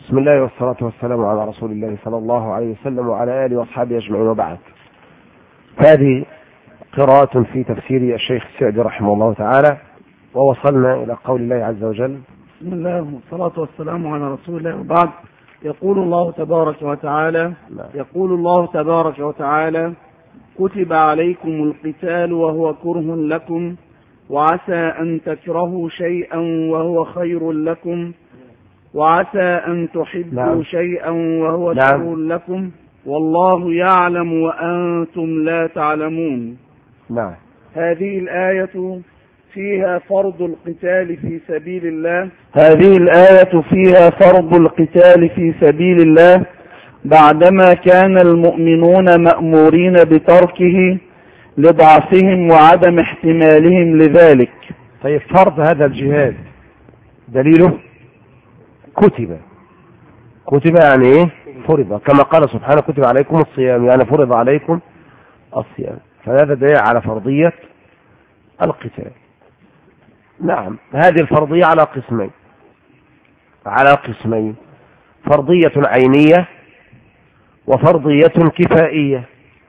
بسم الله والصلاة والسلام على رسول الله صلى الله عليه وسلم وعلى آله وأصحابه أجمعين، وبعد. هذه قراءة في تفسير الشيخ السعدي رحمه الله تعالى، ووصلنا إلى قول الله عز وجل: بسم الله والصلاة والسلام على رسول الله، وبعد. يقول الله تبارك وتعالى: كتب عليكم القتال وهو كره لكم، وعسى أن تكرهوا شيئا وهو خير لكم، وعسى أن تحبوا شيئا وهو شر لكم، والله يعلم وأنتم لا تعلمون. هذه الآية فيها فرض القتال في سبيل الله، بعدما كان المؤمنون مأمورين بتركه لضعفهم وعدم احتمالهم لذلك. طيب، فرض هذا الجهاد دليله كتب يعني ايه؟ فرض، كما قال سبحانه: كتب عليكم الصيام، يعني فرض عليكم الصيام، فهذا دليل على فرضية القتال. نعم، هذه الفرضية على قسمين: فرضية عينية وفرضية كفائية.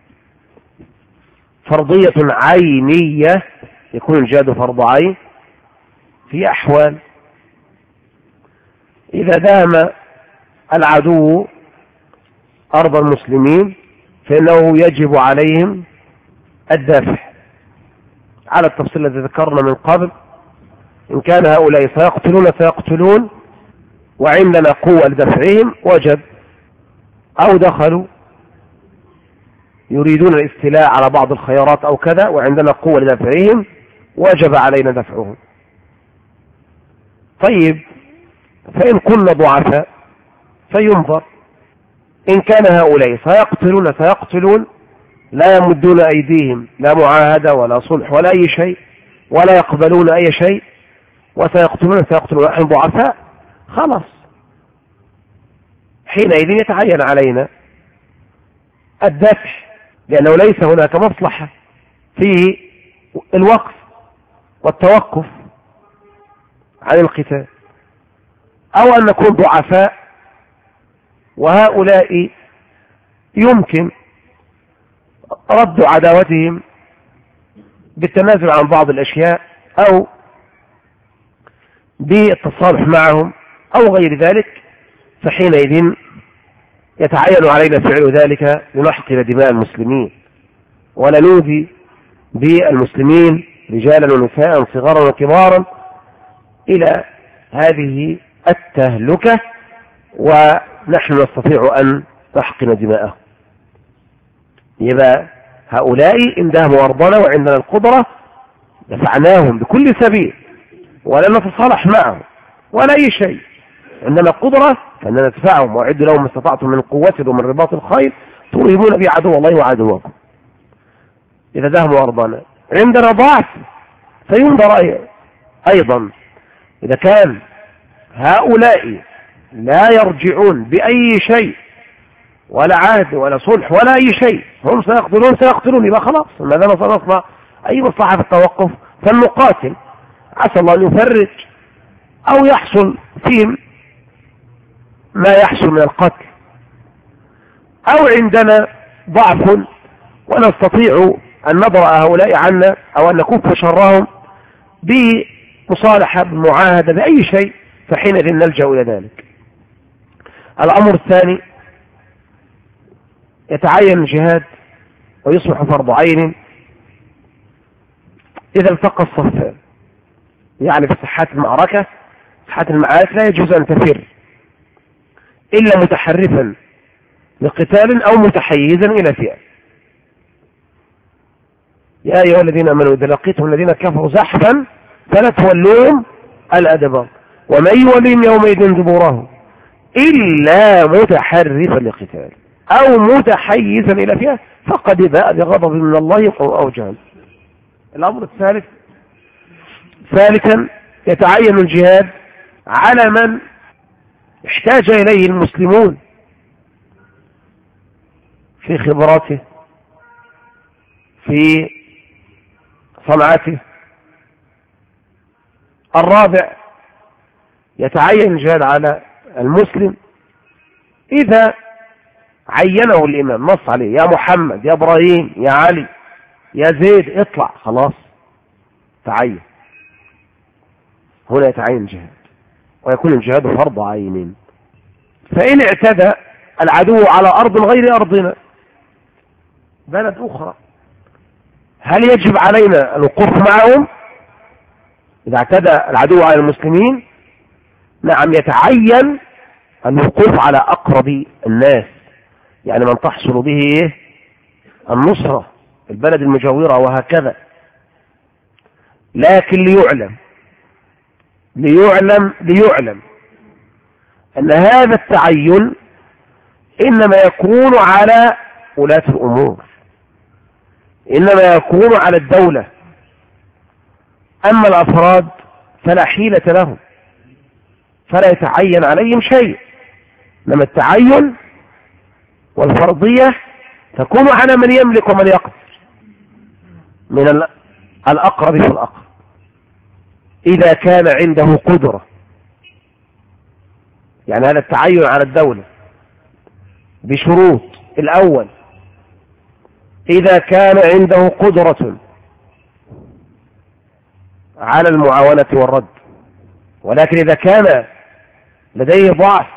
فرضية عينية يكون الجهاد فرض عين في أحوال: إذا دام العدو أرض المسلمين فإنه يجب عليهم الدفع على التفصيل الذي ذكرنا من قبل. إن كان هؤلاء سيقتلون وعندنا قوة لدفعهم وجب، أو دخلوا يريدون الاستيلاء على بعض الخيارات أو كذا وعندنا قوة لدفعهم وجب علينا دفعهم. طيب، فإن كنا ضعفاء فينظر. إن كان هؤلاء سيقتلون لا يمدون أيديهم، لا معاهدة ولا صلح ولا أي شيء، ولا يقبلون أي شيء، وسيقتلون نحن ضعفاء، خلاص حينئذ يتعين علينا الدفع، لأنه ليس هناك مصلحة في الوقف والتوقف عن القتال، أو أن نكون ضعفاء وهؤلاء يمكن رد عداوتهم بالتنازل عن بعض الأشياء أو بالتصالح معهم أو غير ذلك، فحينئذ يتعين علينا فعل ذلك لنحقن دماء المسلمين ولا نؤذي بالمسلمين رجالا ونساء صغارا وكبارا إلى هذه التهلكة، ونحن نستطيع أن نحقن دماءهم. يبقى هؤلاء إن داهموا أرضنا وعندنا القدرة دفعناهم بكل سبيل ولا نتصالح معهم ولا أي شيء. عندنا القدرة فإننا ندفعهم، وأعدوا لهم ما استطعتم من قوة ومن رباط الخيل ترهبون به عدو الله وعدوكم. إذا داهموا أرضنا عندنا ضعف فينظر أيضا. إذا كان هؤلاء لا يرجعون بأي شيء ولا عهد ولا صلح ولا أي شيء، هم سيقتلون، يبقى خلاص ماذا نصنع؟ أي مصلحة في التوقف؟ فلنقاتل، عسى الله أن يفرج أو يحصل فيهم ما يحصل من القتل. أو عندنا ضعف ونستطيع أن نضرأ هؤلاء عنا أو أن نكف شرهم بمصالحة بمعاهدة بأي شيء، فحينئذ نلجأ إلى ذلك. الأمر الثاني: يتعين الجهاد ويصبح فرض عين إذا التقى الصفان، يعني في ساحات المعركة، ساحات المعارك لا يجوز أن تفر إلا متحرفا لقتال أو متحيزا إلى فئة. يا أيها الذين آمنوا إذا لقيتم الذين كفروا زحفا فلا تولوهم الأدبار ومن يولهم يومئذ دبره إلا متحرفا لقتال أو متحيزا إلى فئة فقد باء بغضب من الله أو جهل. الأمر الثالث: ثالثا يتعين الجهاد على من احتاج إليه المسلمون في خبراته، في صنعته. الرابع: يتعين الجهاد على المسلم إذا عينه الإمام نص عليه يا محمد يا إبراهيم يا علي يا زيد اطلع، خلاص تعين، هنا يتعين الجهاد، ويكون الجهاد فرض عين. فإن اعتدى العدو على أرض غير أرضنا، بلد أخرى، هل يجب علينا الوقوف معهم؟ إذا اعتدى العدو على المسلمين نعم يتعين الوقوف على أقرب الناس، يعني من تحصل به النصرة، البلد المجاورة وهكذا. لكن ليعلم أن هذا التعين إنما يكون على ولاة الأمور، إنما يكون على الدولة، أما الأفراد فلا حيلة لهم، فلا يتعين عليهم شيء. لما التعين والفرضية تكون على من يملك ومن يقدر من الأقرب فالأقرب، إذا كان عنده قدرة. يعني هذا التعين على الدولة بشروط: الأول إذا كان عنده قدرة على المعاونة والرد، ولكن إذا كان لديه ضعف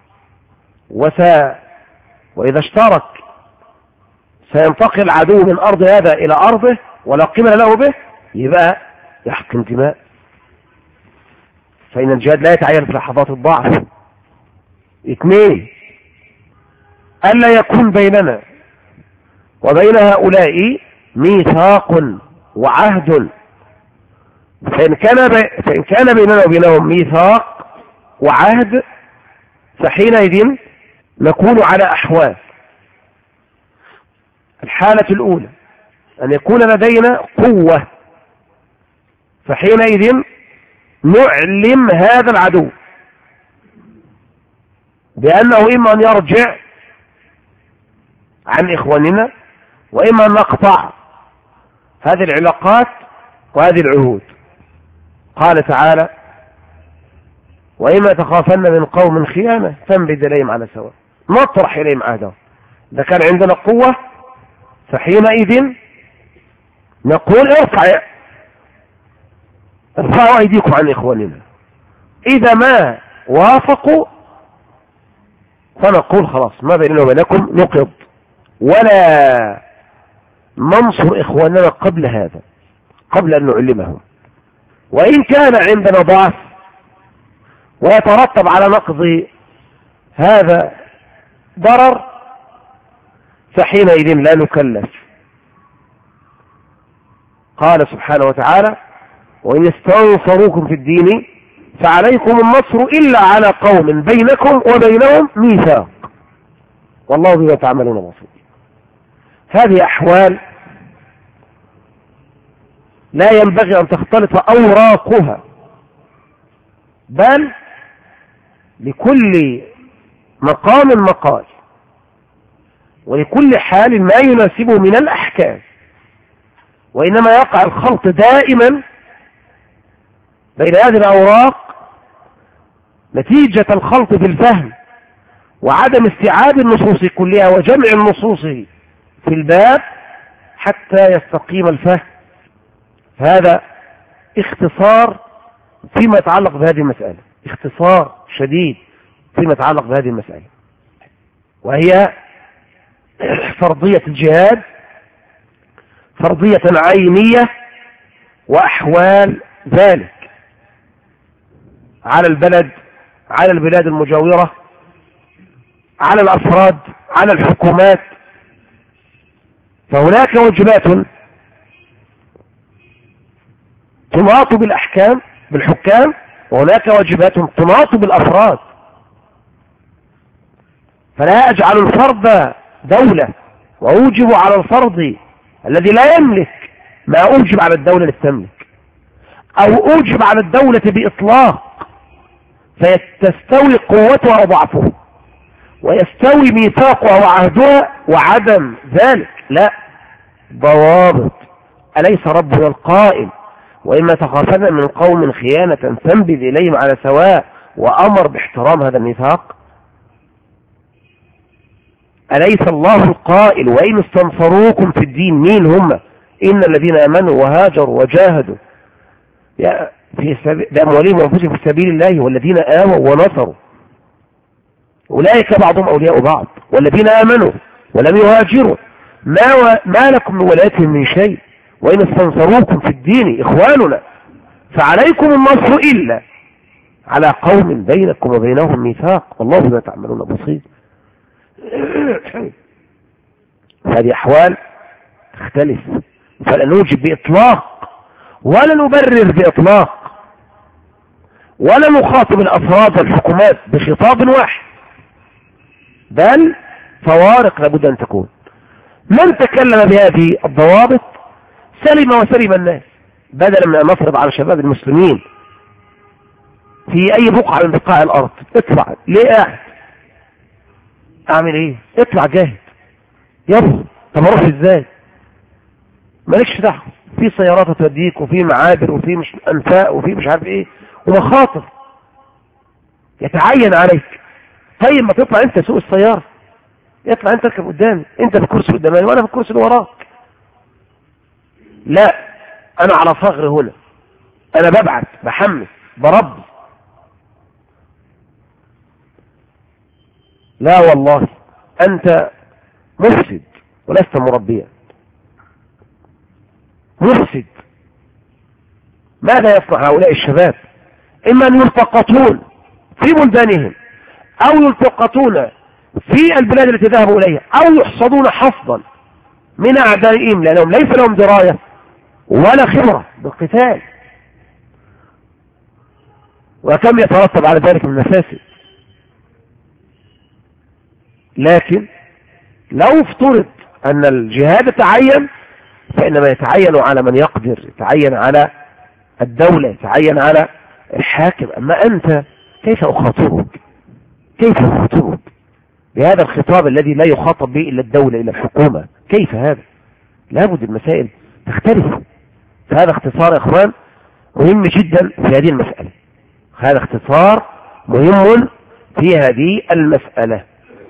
وإذا اشترك سينتقل العدو من أرض هذا إلى أرضه ولا قيمة له به، يبقى يحق انتماء، فإن الجهاد لا يتعين في لحظات الضعف. 2 ألا يكون بيننا وبين هؤلاء ميثاق وعهد، فإن كان بيننا وبينهم ميثاق وعهد فحينئذ نكون على أحوال. الحالة الأولى أن يكون لدينا قوة، فحينئذ نعلم هذا العدو بأنه إما أن يرجع عن إخواننا، وإما أن نقطع هذه العلاقات وهذه العهود. قال تعالى: وإما تخافن من قوم خيانة فانبذ إليهم على سواء، نطرح إليهم عهدهم. إذا كان عندنا قوة فحينئذ نقول ارفعوا أيديكم عن إخواننا. إذا ما وافقوا فنقول خلاص ما بيننا وبينكم نقض، ولا ننصر إخواننا قبل هذا، قبل أن نعلمهم. وإن كان عندنا ضعف ويترتب على نقض هذا ضرر فحينئذ لا نكلف. قال سبحانه وتعالى: وإن استنصروكم في الدين فعليكم النصر إلا على قوم بينكم وبينهم ميثاق والله بما تعملون بصير. هذه أحوال لا ينبغي أن تختلط أوراقها، بل لكل مقام مقال، ولكل حال ما يناسبه من الأحكام، وإنما يقع الخلط دائما بين هذه الأوراق نتيجة الخلط في الفهم وعدم استيعاب النصوص كلها وجمع النصوص في الباب حتى يستقيم الفهم. هذا اختصار فيما يتعلق بهذه المسألة، اختصار شديد فيما يتعلق بهذه المسألة، وهي فرضية الجهاد، فرضية عينية، وأحوال ذلك على البلد، على البلاد المجاورة، على الأفراد، على الحكومات. فهناك واجبات تناط بالأحكام بالحكام، وهناك واجبات تناط بالأفراد. فلا أجعل الفرد دولة وأوجب على الفرد الذي لا يملك ما أوجب على الدولة للتملك، أو أوجب على الدولة بإطلاق فتستوي قوتها وضعفها ويستوي ميثاقها وعهدها وعدم ذلك. لا، ضوابط. أليس ربنا القائل: وإما تخافن من قوم خيانة فانبذ إليهم على سواء، وأمر باحترام هذا الميثاق؟ أليس الله القائل وإن استنصروكم في الدين؟ مين هم؟ إن الذين آمنوا وهاجروا وجاهدوا بأموالهم وأنفسهم في سبيل الله والذين آووا ونصروا أولئك بعضهم أولياء بعض، والذين آمنوا ولم يهاجروا ما لكم من ولايتهم من شيء، وإن استنصروكم في الدين إخواننا فعليكم النصر إلا على قوم بينكم وبينهم ميثاق والله بما تعملون بصير. هذه أحوال تختلف، فلا نوجب بإطلاق ولا نبرر بإطلاق ولا نخاطب الأفراد والحكومات بخطاب واحد، بل فوارق لابد أن تكون. من تكلم بهذه الضوابط سلم وسلم الناس، بدلا من أن نفرض على شباب المسلمين في أي بقعة من بقاع الأرض اطلع ليه قاعد أعمل إيه؟ اطلع جاهد يلا. طب أروح إزاي؟ مالكش دعوة، في سيارات توديك وفي معابر وفي مش أنفاق وفي مش عارف إيه ومخاطر يتعين عليك. طيب ما تطلع أنت سوق السيارة، اطلع أنت اركب قدامي، أنت بالكرسي قدامي وأنا بالكرسي اللي وراك. لا، أنا على صغر هنا، أنا ببعت بحمل بربي. لا والله أنت مفسد ولست مربيا، مفسد. ماذا يصنع هؤلاء الشباب؟ إما أن يلتقطون في بلدانهم أو يلتقطون في البلاد التي ذهبوا إليها أو يحصدون حصدا من أعدائهم لأنهم ليس لهم دراية ولا خبرة بالقتال، وكم يترتب على ذلك من مفاسد. لكن لو افترض أن الجهاد تعين فإنما يتعين على من يقدر، يتعين على الدولة، يتعين على الحاكم. أما أنت كيف أخاطبك؟ كيف أخاطبك بهذا الخطاب الذي لا يخاطب به إلا الدولة إلا الحكومة؟ كيف هذا؟ لابد المسائل تختلف. فهذا اختصار يا إخوان مهم جدا في هذه المسألة، هذا اختصار مهم في هذه المسألة،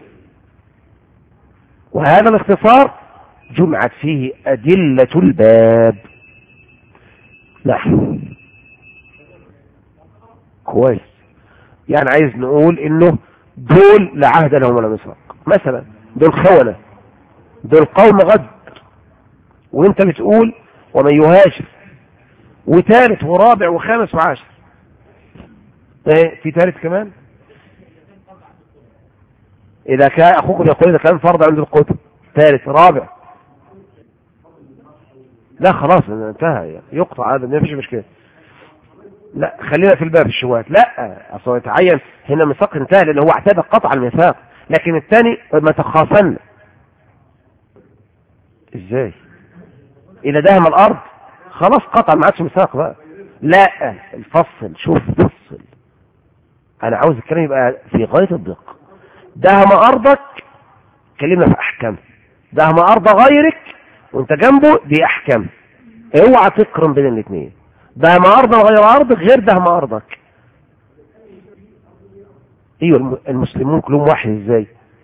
وهذا الاختصار جمعت فيه أدلة الباب. نحن كويس، يعني عايز نقول انه دول لا عهد لهم ولا ميثاق، مثلا دول خونة، دول قوم غد، وانت بتقول ومن يهاجر، وثالث ورابع وخامس وعاشر. في ثالث كمان، إذا كان أخوكم يقول إذا كان فرض عند القتل، ثالث رابع، لا خلاص انتهى، يقطع هذا ما فيش مشكلة. لا خلينا في الباب الشوات، لا أصلا يتعين هنا ميثاق انتهى لأنه هو اعتبر قطع الميثاق، لكن الثاني ما تخاصن. ازاي؟ إذا دهم الأرض خلاص قطع ما عادش ميثاق بقى. لا الفصل، شوف فصل، أنا عاوز الكلام يبقى في غاية الدقة. دهم أرضك كلمة في أحكام، دهم أرض غيرك وانت جنبه دي أحكام، اوعى تقرن بين الاثنين. دهم أرض غير أرضك غير دهم أرضك. ايوه المسلمون كلهم واحد ازاي؟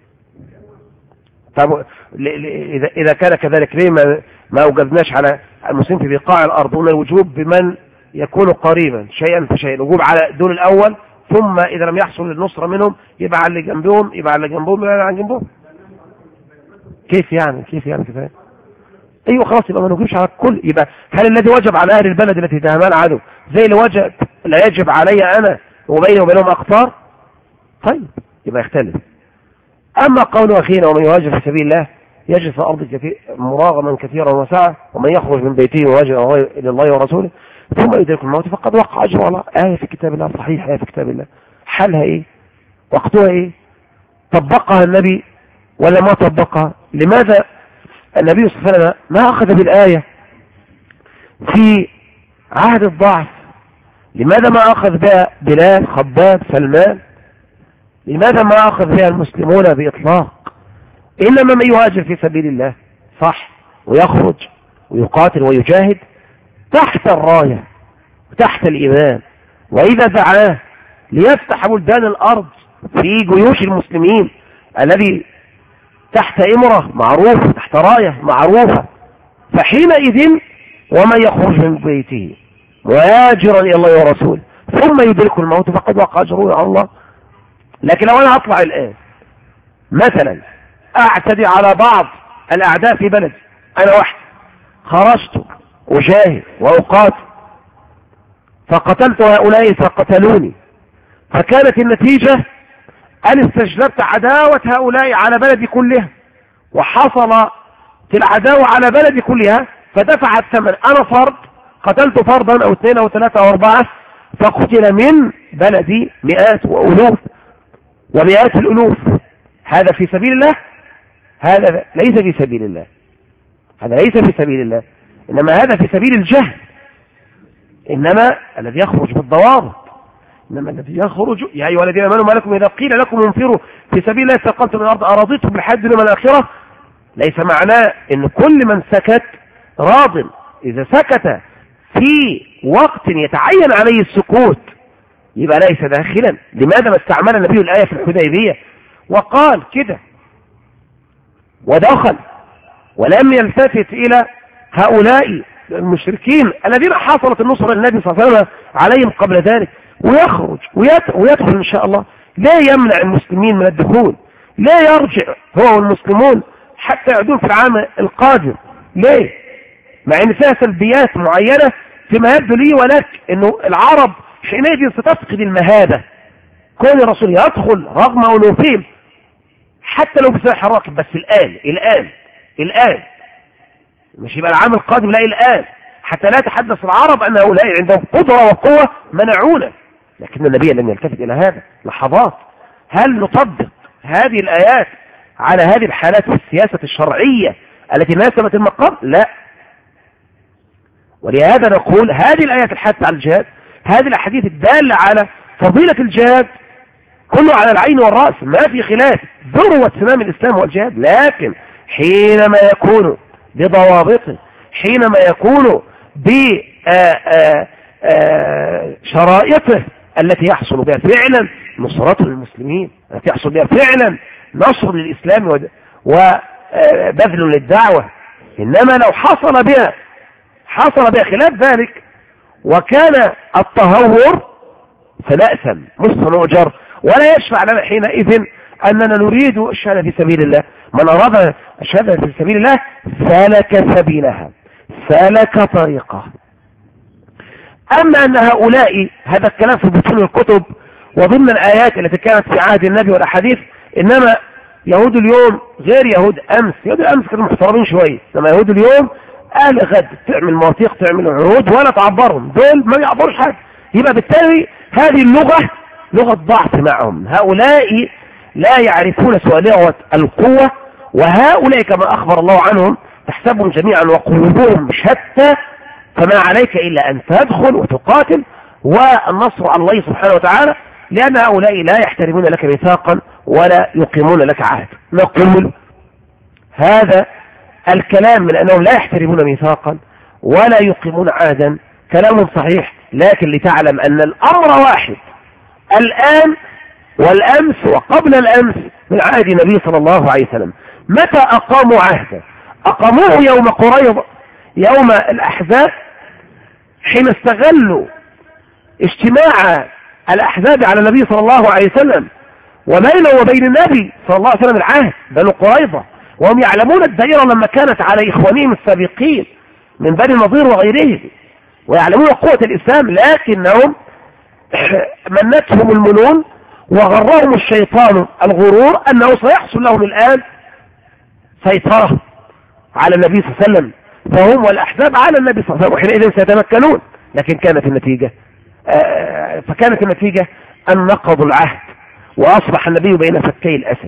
طب إذا كان كذلك ليه ما أوجبناش على المسلمين في بقاع الأرض؟ هنا الوجوب بمن يكون قريبا شيئا فشيئا، الوجوب على دول الأول، ثم إذا لم يحصل النصرة منهم يبقى على اللي جنبهم، يبقى على اللي جنبهم، يبقى على جنبهم. كيف يعني كفاية؟ ايوه خلاص يبقى ما نجيبش على الكل. يبقى هل الذي وجب على اهل البلد التي تهمان عدو زي اللي وجب لا يجب علي انا وبيني وبينهم اقطار؟ طيب يبقى يختلف. اما قول اخينا ومن يهاجر في سبيل الله يجد في الارض كثير مراغما كثيرا وسعه، ومن يخرج من بيته ويهاجر الى الله ورسوله ثم يدرك الموت فقد وقع اجره على آية في كتاب الله، صحيح آية في كتاب الله. حالها ايه؟ وقتها ايه؟ طبقها النبي ولا ما طبقها؟ لماذا النبي صلى الله عليه وسلم ما أخذ بالآية في عهد الضعف؟ لماذا ما أخذ بها بلال، خباب، سلمان؟ لماذا ما أخذ بها المسلمون بإطلاق؟ إنما من يهاجر في سبيل الله صح ويخرج ويقاتل ويجاهد تحت الراية وتحت الإيمان، وإذا دعاه ليفتح بلدان الأرض في جيوش المسلمين الذي تحت إمرة معروفة، تحت راية معروفة. فحينئذ ومن يخرج من بيته مهاجرا إلى الله ورسوله ثم يدركه الموت فقد وقع أجره على الله. لكن لو أنا أطلع الآن مثلا أعتدي على بعض الأعداء في بلد، أنا واحد خرجت أجاهد وأقاتل فقتلت هؤلاء فقتلوني، فكانت النتيجة أن استجلبت عداوة هؤلاء على بلدي كلها، وحصل العداوة على بلدي كلها فدفع الثمن. أنا فرد قتلت فردا أو 2 أو 3 أو 4 فقتل من بلدي مئات وألوف ومئات الألوف. هذا في سبيل الله؟ هذا ليس في سبيل الله، هذا ليس في سبيل الله، إنما هذا في سبيل الجهل. إنما الذي يخرج بالضوابط، إنما الذي يخرج يا أيها الذين آمنوا ما لكم إذا قيل لكم انفروا في سبيل الله استثقلتم من الأرض أرضيتم بالحياة الدنيا من الآخرة. ليس معناه إن كل من سكت راض. إذا سكت في وقت يتعين عليه السكوت يبقى ليس داخلا. لماذا ما استعمل النبي الآية في الحديبية وقال كده ودخل ولم يلتفت إلى هؤلاء المشركين الذين حصلت النصرة للنبي صلى الله عليه وسلم عليهم قبل ذلك، ويخرج ويدخل إن شاء الله. لا يمنع المسلمين من الدخول، لا يرجع هو والمسلمون حتى يعودون في العام القادم. ليه؟ مع ان فيها سلبيات معينة فيما يبدو لي ولك انه العرب حينئذ ستفقد المهابة. كون الرسول يدخل رغم ألوفهم حتى لو بسلاح راكب، بس الآن مش يبقى العام القادم، لا الآن، حتى لا تحدث العرب أن هؤلاء عندهم قدرة وقوة منعونا. لكن النبي لم يلتفت إلى هذا لحظات. هل نطبق هذه الآيات على هذه الحالات والسياسة الشرعية التي ناسبت المقام؟ لا. ولهذا نقول هذه الآيات الحادثة على الجهاد، هذه الأحاديث الدالة على فضيلة الجهاد كله على العين والرأس، ما في خلاف، ذروة سنام الإسلام والجهاد. لكن حينما يكون بضوابطه، حينما يكون بشرائطه التي يحصل بها فعلا نصرة للمسلمين، التي يحصل بها فعلا نصر للإسلام وبذل للدعوة. إنما لو حصل بها خلاف ذلك وكان التهور فنأثم مش نؤجر، ولا يشفع لنا حينئذ أننا نريد الشهادة في سبيل الله. من أراد الشهادة في سبيل الله سلك سبيلها، سلك طريقه. أما أن هؤلاء، هذا الكلام في بطون الكتب وضمن الآيات التي كانت في عهد النبي والأحاديث، إنما يهود اليوم غير يهود أمس. يهود الأمس كانوا محترمين شوية، إنما يهود اليوم أهل غد تعمل مواثيق، تعمل عروض ولا تعبرهم، دول ما يعبرش حاجة. يبقى بالتالي هذه اللغة لغة ضعف معهم. هؤلاء لا يعرفون سوى لغة القوة، وهؤلاء كما أخبر الله عنهم تحسبهم جميعا وقلوبهم شتى، فما عليك إلا أن تدخل وتقاتل والنصر على الله سبحانه وتعالى، لأن هؤلاء لا يحترمون لك ميثاقا ولا يقيمون لك عهد. نقول هذا الكلام من أنهم لا يحترمون ميثاقا ولا يقيمون عهدا كلام صحيح، لكن لتعلم أن الأمر واحد الآن والأمس وقبل الأمس من عهد النبي صلى الله عليه وسلم. متى أقاموا عهدا؟ أقاموه يوم قريظة، يوم الأحزاب، حين استغلوا اجتماع الأحزاب على النبي صلى الله عليه وسلم وبينه وبين النبي صلى الله عليه وسلم العهد بنو قريظة، وهم يعلمون الدائرة لما كانت على إخوانهم السابقين من بني النضير وغيرهم، ويعلمون قوة الإسلام، لكنهم منتهم المنون وغرهم الشيطان الغرور أنه سيحصل لهم الآن سيطرة على النبي صلى الله عليه وسلم، فهم والأحزاب على النبي صلى الله عليه وسلم، وحينئذ سيتمكنون. لكن كانت النتيجة أن نقضوا العهد وأصبح النبي بين فكي الأسد.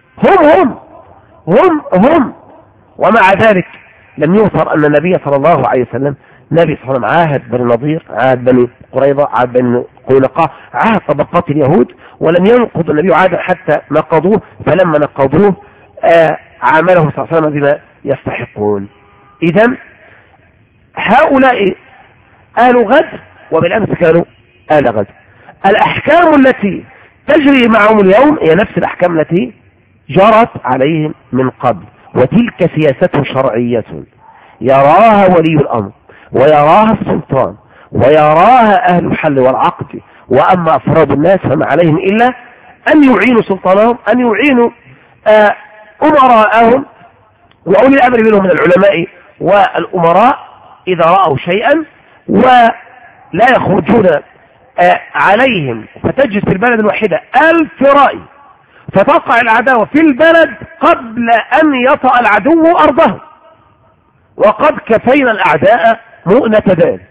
هم ومع ذلك لم يظهر أن النبي صلى الله عليه وسلم نبي صلى الله عليه وسلم عاهد بني النضير، عاهد بني قريظة، عاهد بني قينقاع، عاهد طبقات اليهود، ولم ينقض النبي عاهدا حتى نقضوه. فلما نقضوه عاملهم صلى الله عليه وسلم بما يستحقون. إذن هؤلاء آل غد وبالأمس كانوا آل غد. الأحكام التي تجري معهم اليوم هي نفس الأحكام التي جرت عليهم من قبل، وتلك سياسة شرعية يراها ولي الأمر ويراها السلطان ويراها أهل الحل والعقد. وأما أفراد الناس فما عليهم إلا أن يعينوا سلطانهم، أن يعينوا أمراءهم وأولي الأمر منهم من العلماء والأمراء إذا رأوا شيئا، ولا يخرجون عليهم. فتجد في البلد الواحدة 1000 رأي، فتقع العداوة في البلد قبل أن يطأ العدو أرضه، وقد كفينا الأعداء مؤنة ذلك.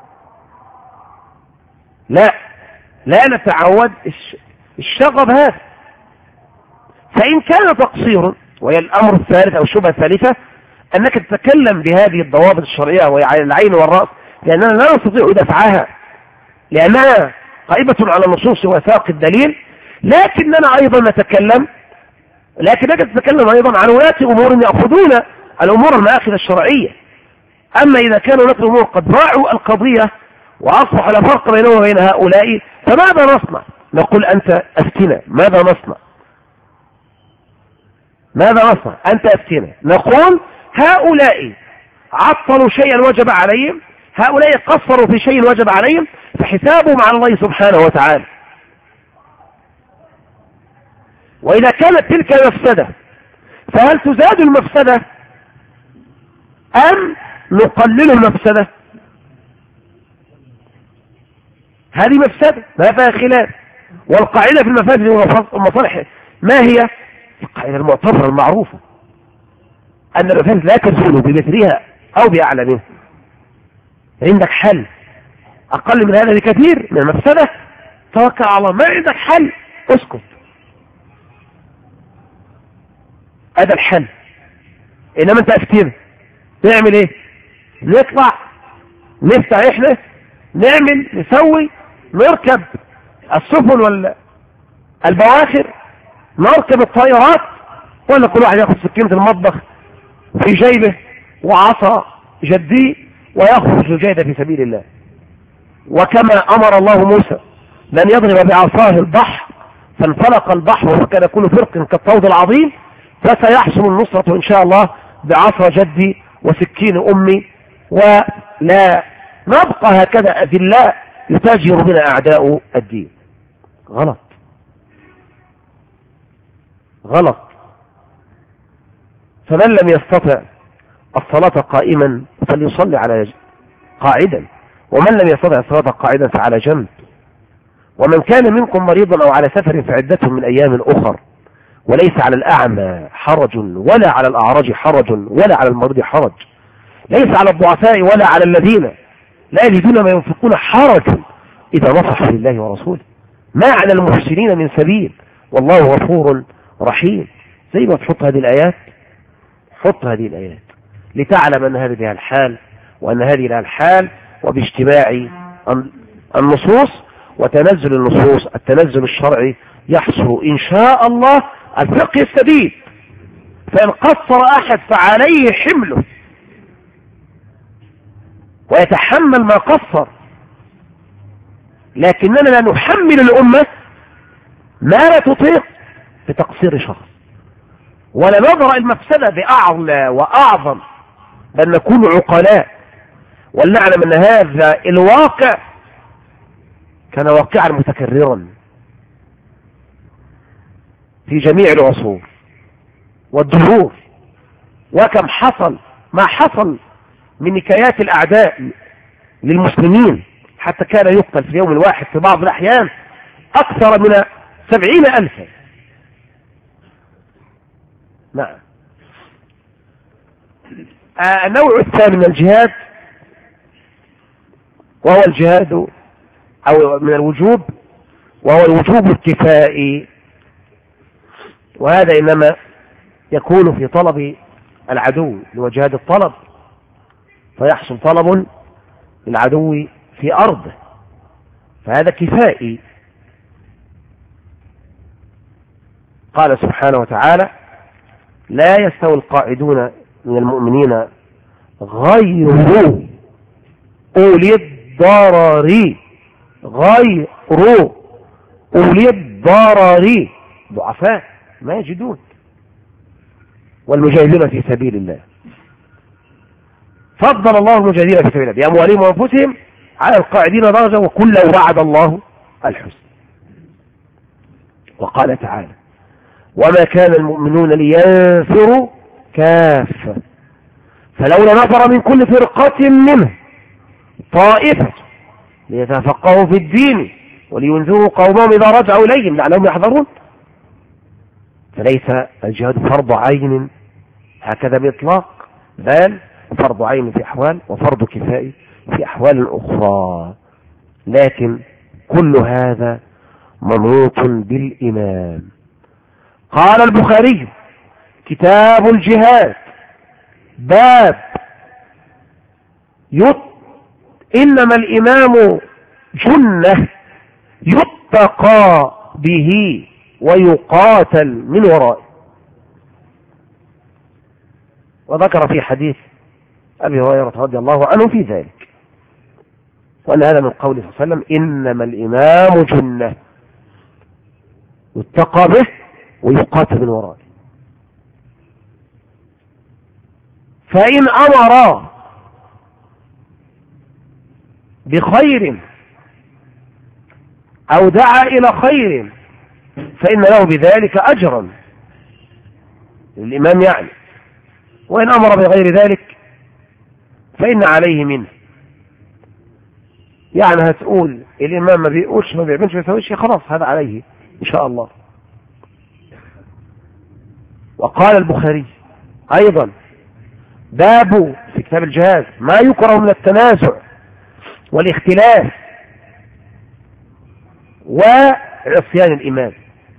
لا نتعود الشغب هذا. فإن كان تقصير، وهي الأمر الثالث أو الشبهة الثالثة، أنك تتكلم بهذه الضوابط الشرعية وهي على العين والرأس، لأننا لا نستطيع دفعها لأنها قائمة على النصوص وثاق الدليل، لكنك تتكلم أيضا عن ولاة أمور يأخذون الأمور المآخذ الشرعية. أما إذا كانوا ولاة الأمور قد باعوا القضية وأصبح لا فرق بينهم وبين هؤلاء، فماذا نصنع؟ نقول أنت أفتنا، ماذا نصنع؟ أنت أفتنا. نقول هؤلاء عطلوا شيئا وجب عليهم، هؤلاء قصروا في شيء وجب عليهم، فحسابهم على الله سبحانه وتعالى. وإذا كانت تلك مفسدة فهل تزاد المفسدة أم نقلل المفسدة؟ هذه مفسدة ما فيها خلاف. والقاعدة في المفاسد والمصالح ما هي؟ القاعدة المعتبرة المعروفة أن المفاسد لا تزول بمثلها أو بأعلى منها. عندك حل أقل من هذا بكثير من المفسدة، توكل على الله. ما عندك حل، اسكت. هذا الحل. إنما أنت أفتينا نعمل إيه؟ نطلع نفتح إحنا نعمل نسوي، نركب السفن والبواخر، نركب الطائرات، ولا كل واحد ياخذ سكينة المطبخ في جيبه وعصا جدي ويخرج جيدا في سبيل الله. وكما أمر الله موسى لن يضرب بعصاه البحر فانفلق البحر وكان كل فرق كالطود العظيم، فسيحصل النصرة إن شاء الله بعصا جدي وسكين أمي، ولا نبقى هكذا أذلاء يتاجر بنا أعداء الدين. غلط. فمن لم يستطع الصلاة قائما فليصلي على قاعدا، ومن لم يستطع الصلاة قاعدا فعلى جنب. ومن كان منكم مريضا أو على سفر فعدة من أيام أخر، وليس على الأعمى حرج ولا على الأعرج حرج ولا على المريض حرج، ليس على الضعفاء ولا على الذين لا يجدون ما ينفقون حرج إذا نصحوا لله ورسوله، ما على المحسنين من سبيل والله غفور رحيم. زي ما تحط هذه الآيات، حط هذه الآيات لتعلم أن هذه لها الحال وأن هذه لها الحال، وباجتماع النصوص وتنزل النصوص التنزل الشرعي يحصل إن شاء الله الفقه السديد. فإن قصر أحد فعليه حمله ويتحمل ما قصر، لكننا لا نحمل الأمة ما لا تطيق بتقصير شخص، ولا نضرأ المفسدة بأعلى وأعظم، بل نكون عقلاء ولنعلم أن هذا الواقع كان واقعا متكررا في جميع العصور والدهور. وكم حصل ما حصل من نكايات الأعداء للمسلمين، حتى كان يقتل في اليوم الواحد في بعض الأحيان أكثر من 70,000. نعم. النوع الثاني من الجهاد وهو الجهاد أو من الوجوب، وهو الوجوب الكفائي، وهذا إنما يكون في طلب العدو لوجهاد الطلب، فيحصل طلب للعدو في أرضه، فهذا كفائي. قال سبحانه وتعالى: لا يستوي القاعدون من المؤمنين غير أولي الضرر، غير أولي الضرر، ضعفاء ما يجدون والمجاهدين في سبيل الله. فضل الله المجاهدين في سبيل الله بأموالهم وأنفسهم على القاعدين درجة، وكلا وعد الله الحسنى. وقال تعالى: وما كان المؤمنون لينفروا كافة فلولا نفر من كل فرقة منهم طائفة ليتفقهوا في الدين ولينذروا قومهم إذا رجعوا إليهم لعلهم يحذرون. فليس الجهاد فرض عين هكذا بإطلاق، بل فرض عين في أحوال وفرض كفاية في أحوال أخرى، لكن كل هذا منوط بالإمام. قال البخاري: كتاب الجهاد، باب إنما الإمام جنة يتقى به ويقاتل من ورائه. وذكر في حديث أبي هريرة رضي الله عنه في ذلك، وأن هذا من قوله صلى الله عليه وسلم: إنما الإمام جنة يتقى به ويقاتل من ورائه. فإن أمر بخير أو دعا إلى خير فإن له بذلك أجرا الإمام يعني، وإن أمر بغير ذلك فإن عليه منه. يعني هتقول الإمام ما بيقولش ما بيعملش ما بيسويش، خلاص هذا عليه إن شاء الله. وقال البخاري أيضا: باب في كتاب الجهاد ما يكره من التنازع والاختلاف وعصيان الإمام.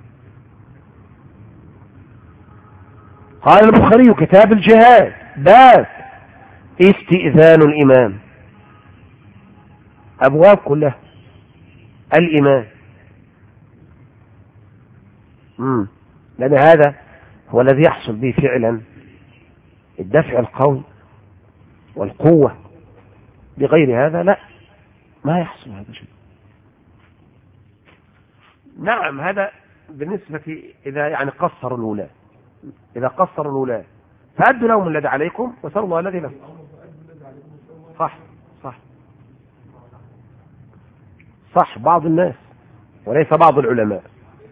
قال البخاري: كتاب الجهاد، باب استئذان الإمام. أبواب كلها الإمام، لأن هذا هو الذي يحصل به فعلا الدفع القوي والقوة. بغير هذا لا، ما يحصل هذا شيء. نعم، هذا بالنسبة إذا يعني قصروا الولاة، إذا قصروا الولاة فأدوا لهم الذي عليكم وسألوا الله الذي لكم. صح صح صح، بعض الناس وليس بعض العلماء.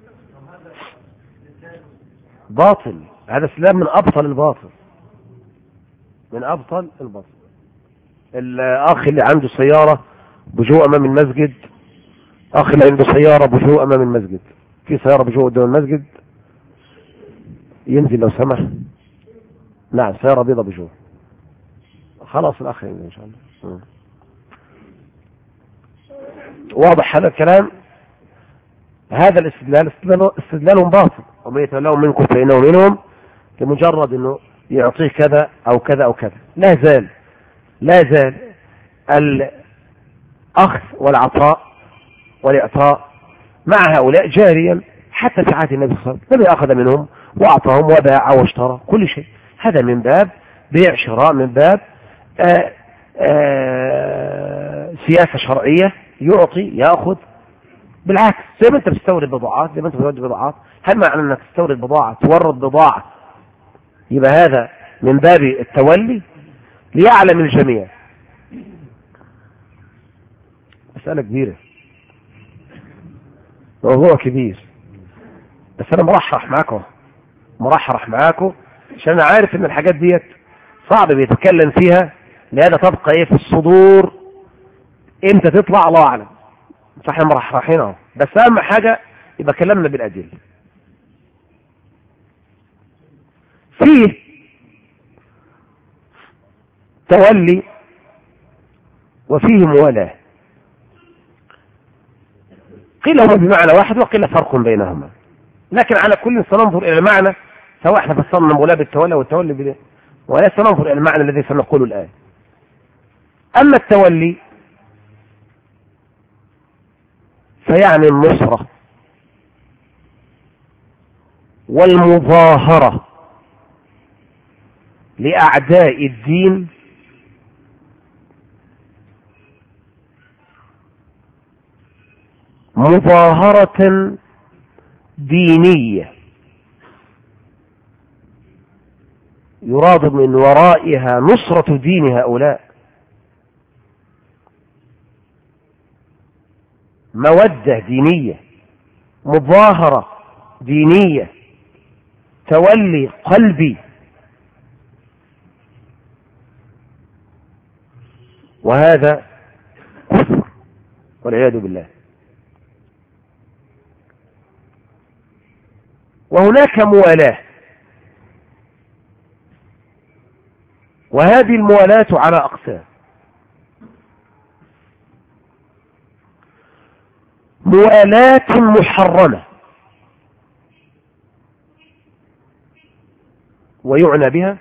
باطل، هذا السلام من أبطل الباطل، من أبطل الباطل. الأخ اللي عنده سيارة بجوء أمام المسجد، أخ اللي عنده سيارة بجوء أمام المسجد، في سيارة بجوء قدام المسجد، ينزل لو سمح. نعم، سيارة بيضة بجوء، خلاص الأخ ينزل إن شاء الله. واضح هذا الكلام؟ هذا استدلال باطل. ومن يتولون منكم فإنه منهم، لمجرد أنه يعطيه كذا أو كذا أو كذا. لا زال الأخذ والعطاء والإعطاء مع هؤلاء جاريا حتى في عهد النبي صلى الله عليه وسلم. النبي أخذ منهم وأعطاهم وباع واشترى كل شيء. هذا من باب بيع شراء، من باب سياسة شرعية، يعطي يأخذ. بالعكس، زي ما انت بتستورد بضاعات، زي ما انت بتورد بضاعات، هل معنى انك تستورد بضاعة تورد بضاعة يبقى هذا من باب التولي؟ ليعلم الجميع. مسألة كبيرة، موضوع كبير، بس انا مرحرح معاكم عشان انا عارف ان الحاجات ديت صعب بيتكلم فيها، لهذا تبقى ايه في الصدور، امتى تطلع الله اعلم. فاحنا مرحرحين اهو، بس اهم حاجة يبقى كلامنا بالادله. فيه تولي وفيه موالاه، قيل هما بمعنى واحد وقيل فرق بينهما، لكن على كل سننظر الى المعنى، سواء احنا فصلنا موالاه بالتولى والتولي بالله، ولا سننظر الى المعنى الذي سنقوله الان. اما التولي فيعني النصرة والمظاهرة لأعداء الدين مظاهرة دينية يراد من ورائها نصرة دين هؤلاء، مودة دينية، مظاهرة دينية، تولي قلبي. وهذا كفر والعياذ بالله. وهناك موالاة، وهذه الموالاة على أقسام: موالاة محرمة، ويعنى بها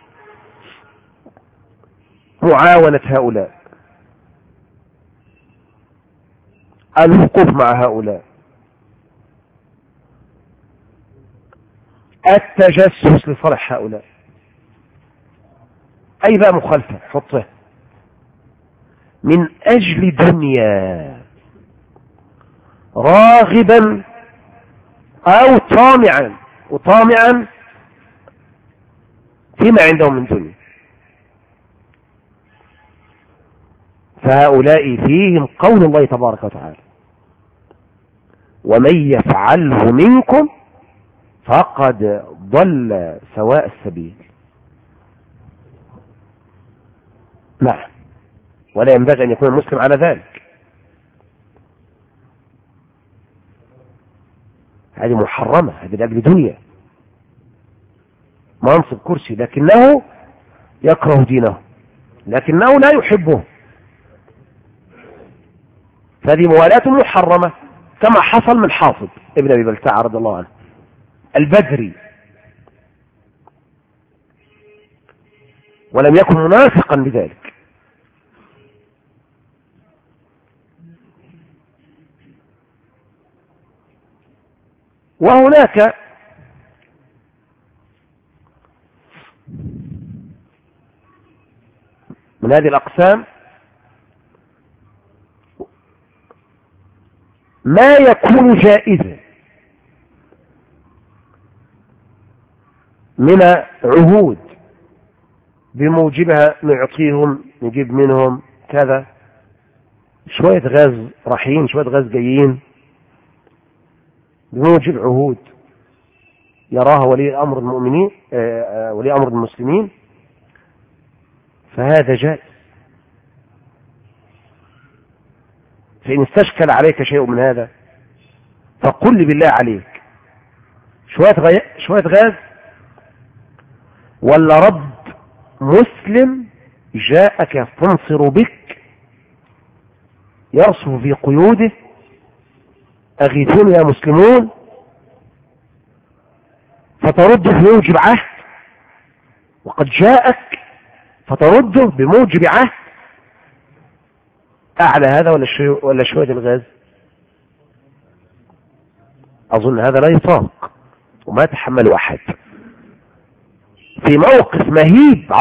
معاونة هؤلاء، الوقوف مع هؤلاء، التجسس لصالح هؤلاء. أي بقى مخالفة حطه من أجل دنيا، راغبا أو طامعا فيما عندهم من دنيا، فهؤلاء فيهم قول الله تبارك وتعالى: ومن يفعله منكم فقد ضل سواء السبيل. نعم، ولا ينبغي أن يكون المسلم على ذلك. هذه محرمة، هذه لأجل دنيا، منصب كرسي، لكنه يكره دينه، لكنه لا يحبه، فهذه موالاة محرمة، كما حصل من حافظ ابن أبي بلتع رضي الله عنه البدري، ولم يكن منافقا بذلك. وهناك من هذه الأقسام ما يكون جائزا من عهود بموجبها نعطيهم، نجيب منهم كذا، شوية غاز رايحين شوية غاز جايين، بموجب عهود يراها ولي أمر المؤمنين، ولي أمر المسلمين، فهذا جائز. فإن استشكل عليك شيء من هذا فقل لي بالله عليك شوية غاز، ولا رد مسلم جاءك يستنصر بك يرسم في قيوده: أغيثون يا مسلمون، فترده بموجب عهد، وقد جاءك فترده بموجب عهد، أعلى هذا ولا شوية الغاز؟ أظن هذا لا يطاق وما يتحمل أحد في موقف مهيب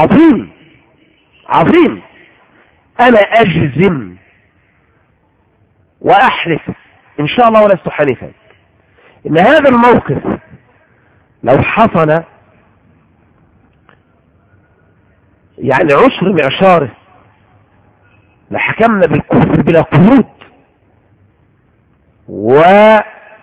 عظيم. أنا أجزم وأحلف إن شاء الله ولست حنيفا إن هذا الموقف لو حصل يعني عشر معشاره لحكمنا بالكفر بلا قيود، ومن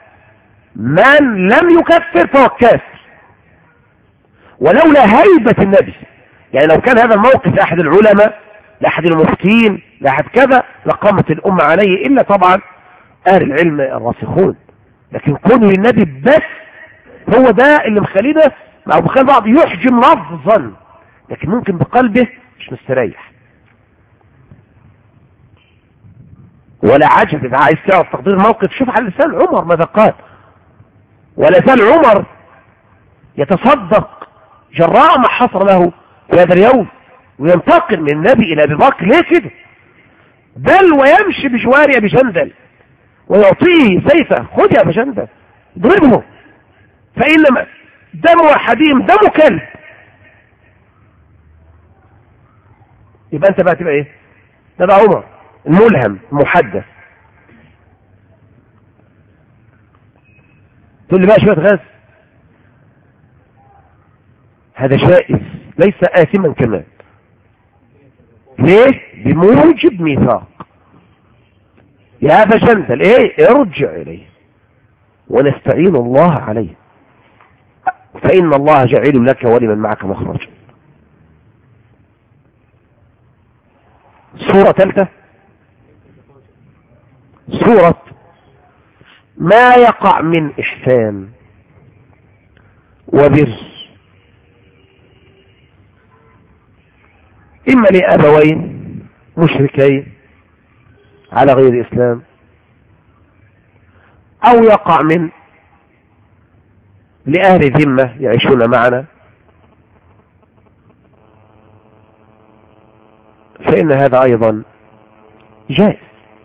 لم يكفر فهو الكافر، ولولا هيبة النبي. يعني لو كان هذا الموقف لأحد العلماء، لأحد المفتين، لأحد كذا، لقامت الأمة عليه، إلا طبعا أهل العلم الراسخون. لكن كونه للنبي بس هو ده اللي مخلينا أو مخلي بعض يحجم لفظا، لكن ممكن بقلبه مش مستريح. ولا عجب إذا عايز تعرف تقدير الموقف، شوف على لسان عمر ماذا قال. ولا زال عمر يتصدق جراء ما حصل له في هذا اليوم، وينتقل من النبي إلى أبي بكر. ليه كده؟ بل ويمشي بجوار أبي جندل ويعطيه سيفه: خذ يا أبي جندل اضربه، فإنما دم أحدهم دم كلب. يبقى أنت بقى تبقى إيه؟ ده عمر الملهم المحدث. تقول لي بقى شوية غاز، هذا جائز ليس آثما كمان. ليه؟ بموجب ميثاق. يا أبا جندل إيه؟ ارجع إليه ونستعين الله عليه، فإن الله جعل لك ولمن معك مخرجا. سورة ثالثة، سورة ما يقع من إحسان وبر إما لأبوين مشركين على غير إسلام، أو يقع من لأهل ذمة يعيشون معنا، فإن هذا أيضا جائز.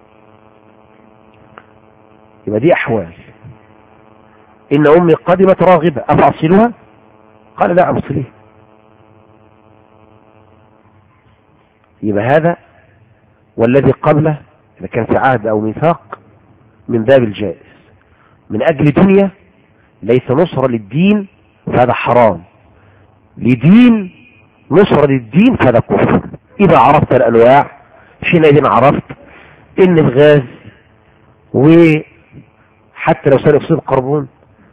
يبقى دي أحوال. إن أمي قدمت راغبة أفأصلها؟ قال لا أصليه. يبقى هذا والذي قبله إذا كان في عهد أو ميثاق من باب الجائز. من أجل دنيا ليس نصرة للدين فهذا حرام، لدين نصرة للدين فهذا كفر. إذا عرفت الأنواع حينئذ عرفت إن الغاز وحتى لو ثاني أكسيد الكربون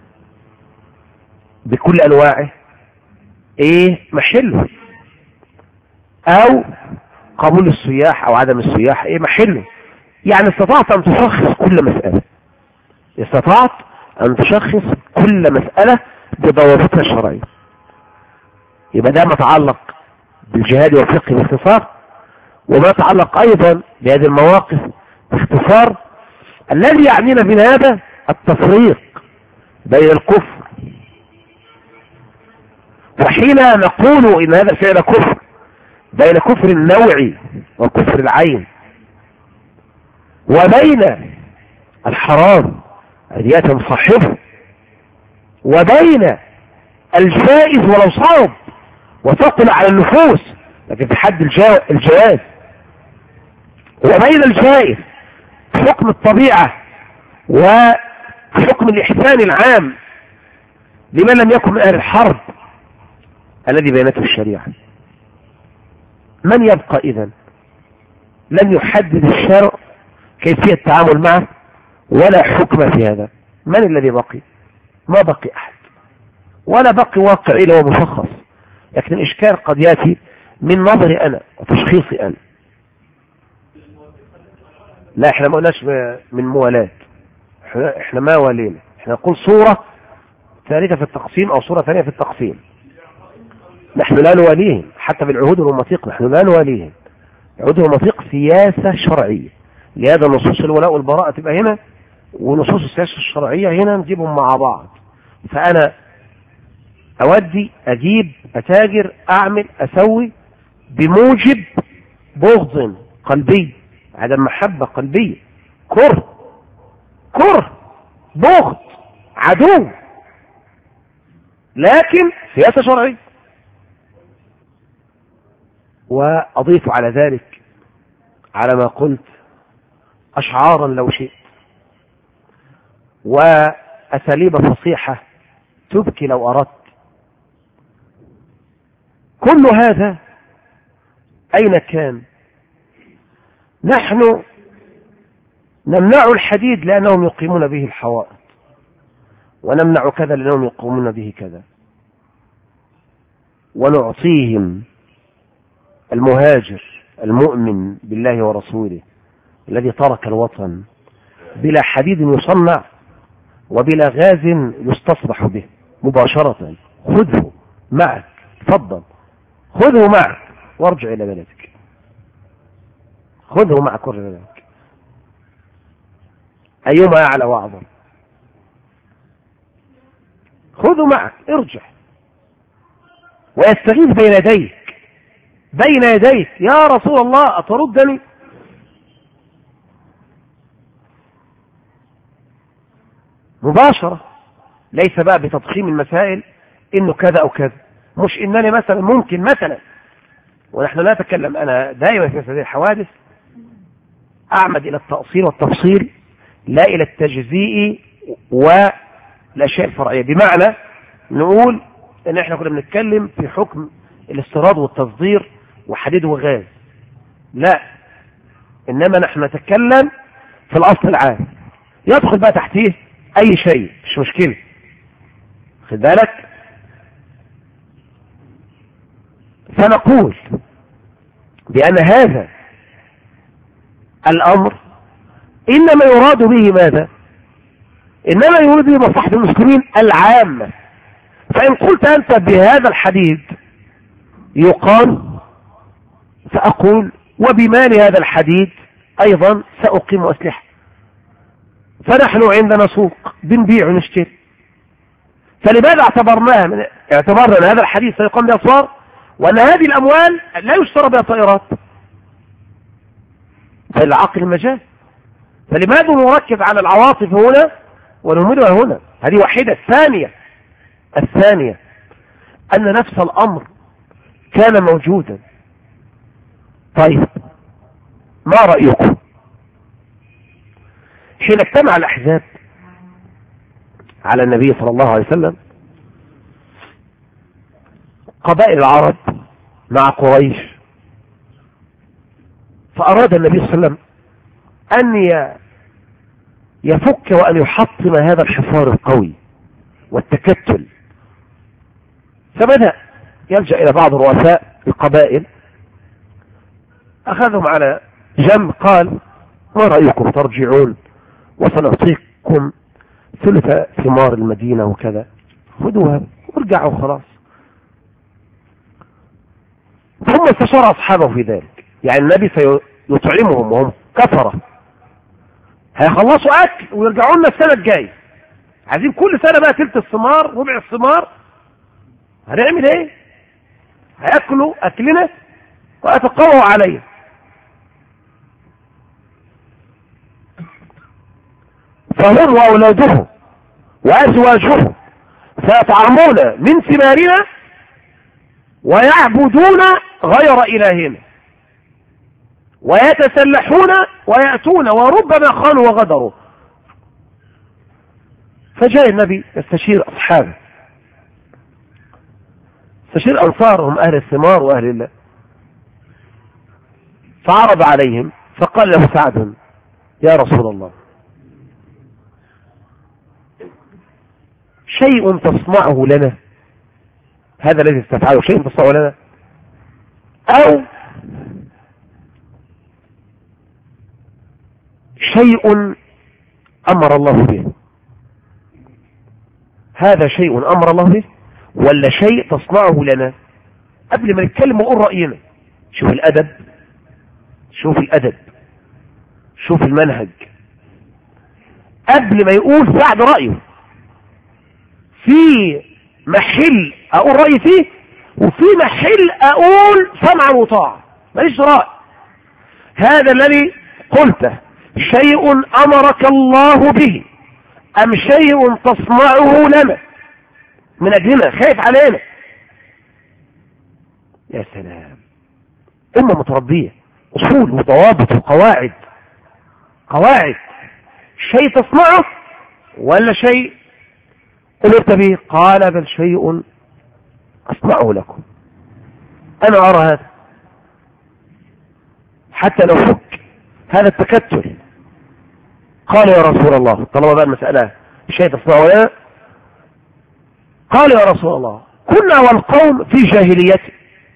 بكل أنواعه إيه محله، أو قبول السياح أو عدم السياح إيه محله. يعني استطعت أن تشخص كل مسألة، استطعت أن تشخص كل مسألة بضوابطها الشرعية. يبقى ده ما يتعلق بالجهاد والفقه باختصار، وما يتعلق أيضا بهذه المواقف باختصار. الذي يعنينا من هذا التفريق بين الكفر، وحين نقول إن هذا الفعل كفر بين كفر النوع وكفر العين، وبين الحرام الذي يتم صاحبه، وبين الجائز ولو صعب وثقل على النفوس لكن في حد الجواز، وبين الجائز حكم الطبيعة وحكم الإحسان العام لمن لم يكن من أهل الحرب الذي بينته الشريعة. من يبقى إذن؟ لم يحدد الشرع كيفية التعامل معه ولا حكم في هذا. من الذي بقي؟ ما بقي أحد، ولا بقي واقع إلا ومشخص. لكن الإشكال قد يأتي من نظري أنا وتشخيصي أنا. لا احنا ما قلناش من موالات، احنا ما ولينا، احنا نقول صورة ثالثة في التقسيم أو صورة ثانية في التقسيم. نحن لا نواليهم حتى بالعهود والمواثيق، نحن لا نواليهم. العهود والمواثيق سياسة شرعية، لهذا نصوص الولاء والبراءة تبقى هنا، ونصوص السياسة الشرعية هنا نجيبهم مع بعض. فأنا أودي أجيب أتاجر أعمل أسوي بموجب بغض قلبي، عدم محبة قلبية، كره بغض عدو، لكن سياسة شرعية. وأضيف على ذلك على ما قلت أشعارا لو شئت، وأساليب فصيحة تبكي لو أردت. كل هذا أين كان؟ نحن نمنع الحديد لأنهم يقيمون به الحوائط، ونمنع كذا لأنهم يقومون به كذا، ونعطيهم المهاجر المؤمن بالله ورسوله الذي ترك الوطن بلا حديد يصنع وبلا غاز يستصبح به مباشرة. خذه معك، تفضل خذه معك وارجع إلى بلدك، خذه معك وارجع إلى بلدك، أيما أعلى وأعظم. خذه معك، ارجع ويستغيث بين يديك يا رسول الله أتردني؟ مباشرة، ليس بقى بتضخيم المسائل إنه كذا أو كذا. مش إنني مثلا ممكن مثلا، ونحن لا نتكلم، أنا دائما في هذه الحوادث أعمد إلى التأصيل والتفصيل لا إلى التجزيء والأشياء الفرعية. بمعنى نقول إن إحنا كنا بنتكلم في حكم الاستيراد والتصدير وحديد وغاز، لا، انما نحن نتكلم في الاصل العام، يدخل بقى تحتيه اي شيء مش مشكلة. خد بالك. فنقول بأن هذا الأمر إنما يراد به ماذا؟ إنما يراد به مصلحة المسلمين العامة. فإن قلت أنت بهذا الحديد يقال، فأقول وبمال هذا الحديد أيضا سأقيم أسلحة. فنحن عندنا سوق بنبيع ونشتري، فلماذا اعتبرنا أن هذا الحديد سيقام بأسوار، وأن هذه الأموال لا يشترى بها طائرات؟ فالعقل مجال. فلماذا نركز على العواطف هنا ونهملها هنا؟ هذه واحدة. الثانية أن نفس الأمر كان موجودا. طيب ما رأيكم حين اجتمع الأحزاب على النبي صلى الله عليه وسلم، قبائل العرب مع قريش، فأراد النبي صلى الله عليه وسلم أن يفك وأن يحطم هذا الحصار القوي والتكتل، فبدأ يلجأ إلى بعض رؤساء القبائل، أخذهم على جنب، قال ما رأيكم ترجعون وسنعطيكم ثلث ثمار المدينة وكذا، خذوها وارجعوا خلاص. ثم استشار أصحابه في ذلك، يعني النبي سيطعمهم وهم كفرة، هيخلصوا أكل ويرجعوا لنا السنة الجاية، عايزين كل سنة بقى تلت الثمار ربع الثمار، هنعمل ايه؟ هيأكلوا أكلنا ويتقووا عليه. فهم وأولادهم وأزواجهم سيطعمون من ثمارنا ويعبدون غير إلهنا ويتسلحون ويأتون وربما خانوا وغدروا. فجاء النبي يستشير أصحابه، استشير أنصارهم أهل الثمار وأهل الله، فعرض عليهم فقال له سعد يا رسول الله شيء تصنعه لنا، هذا الذي استفعله شيء تصنعه لنا، أو شيء أمر الله به، هذا شيء أمر الله به ولا شيء تصنعه لنا؟ قبل ما نتكلم ونقول رأينا، شوف الأدب، شوف الأدب، شوف المنهج. قبل ما يقول سعد رأيه في محل أقول رأيي فيه، وفي محل أقول سمعا وطاعة، ماليش رأي. هذا الذي قلته شيء أمرك الله به أم شيء تصنعه لنا من أجلنا، خايف علينا؟ يا سلام، أمة متربية، أصول وضوابط وقواعد، قواعد. شيء تصنعه ولا شيء قلت به؟ قال بل شيء أصنعه لكم. أنا أرى هذا حتى لو فك هذا التكتل. قال يا رسول الله، طالما بقى المسألة شيء تصنعه لنا، قال يا رسول الله كنا والقوم في جاهليته،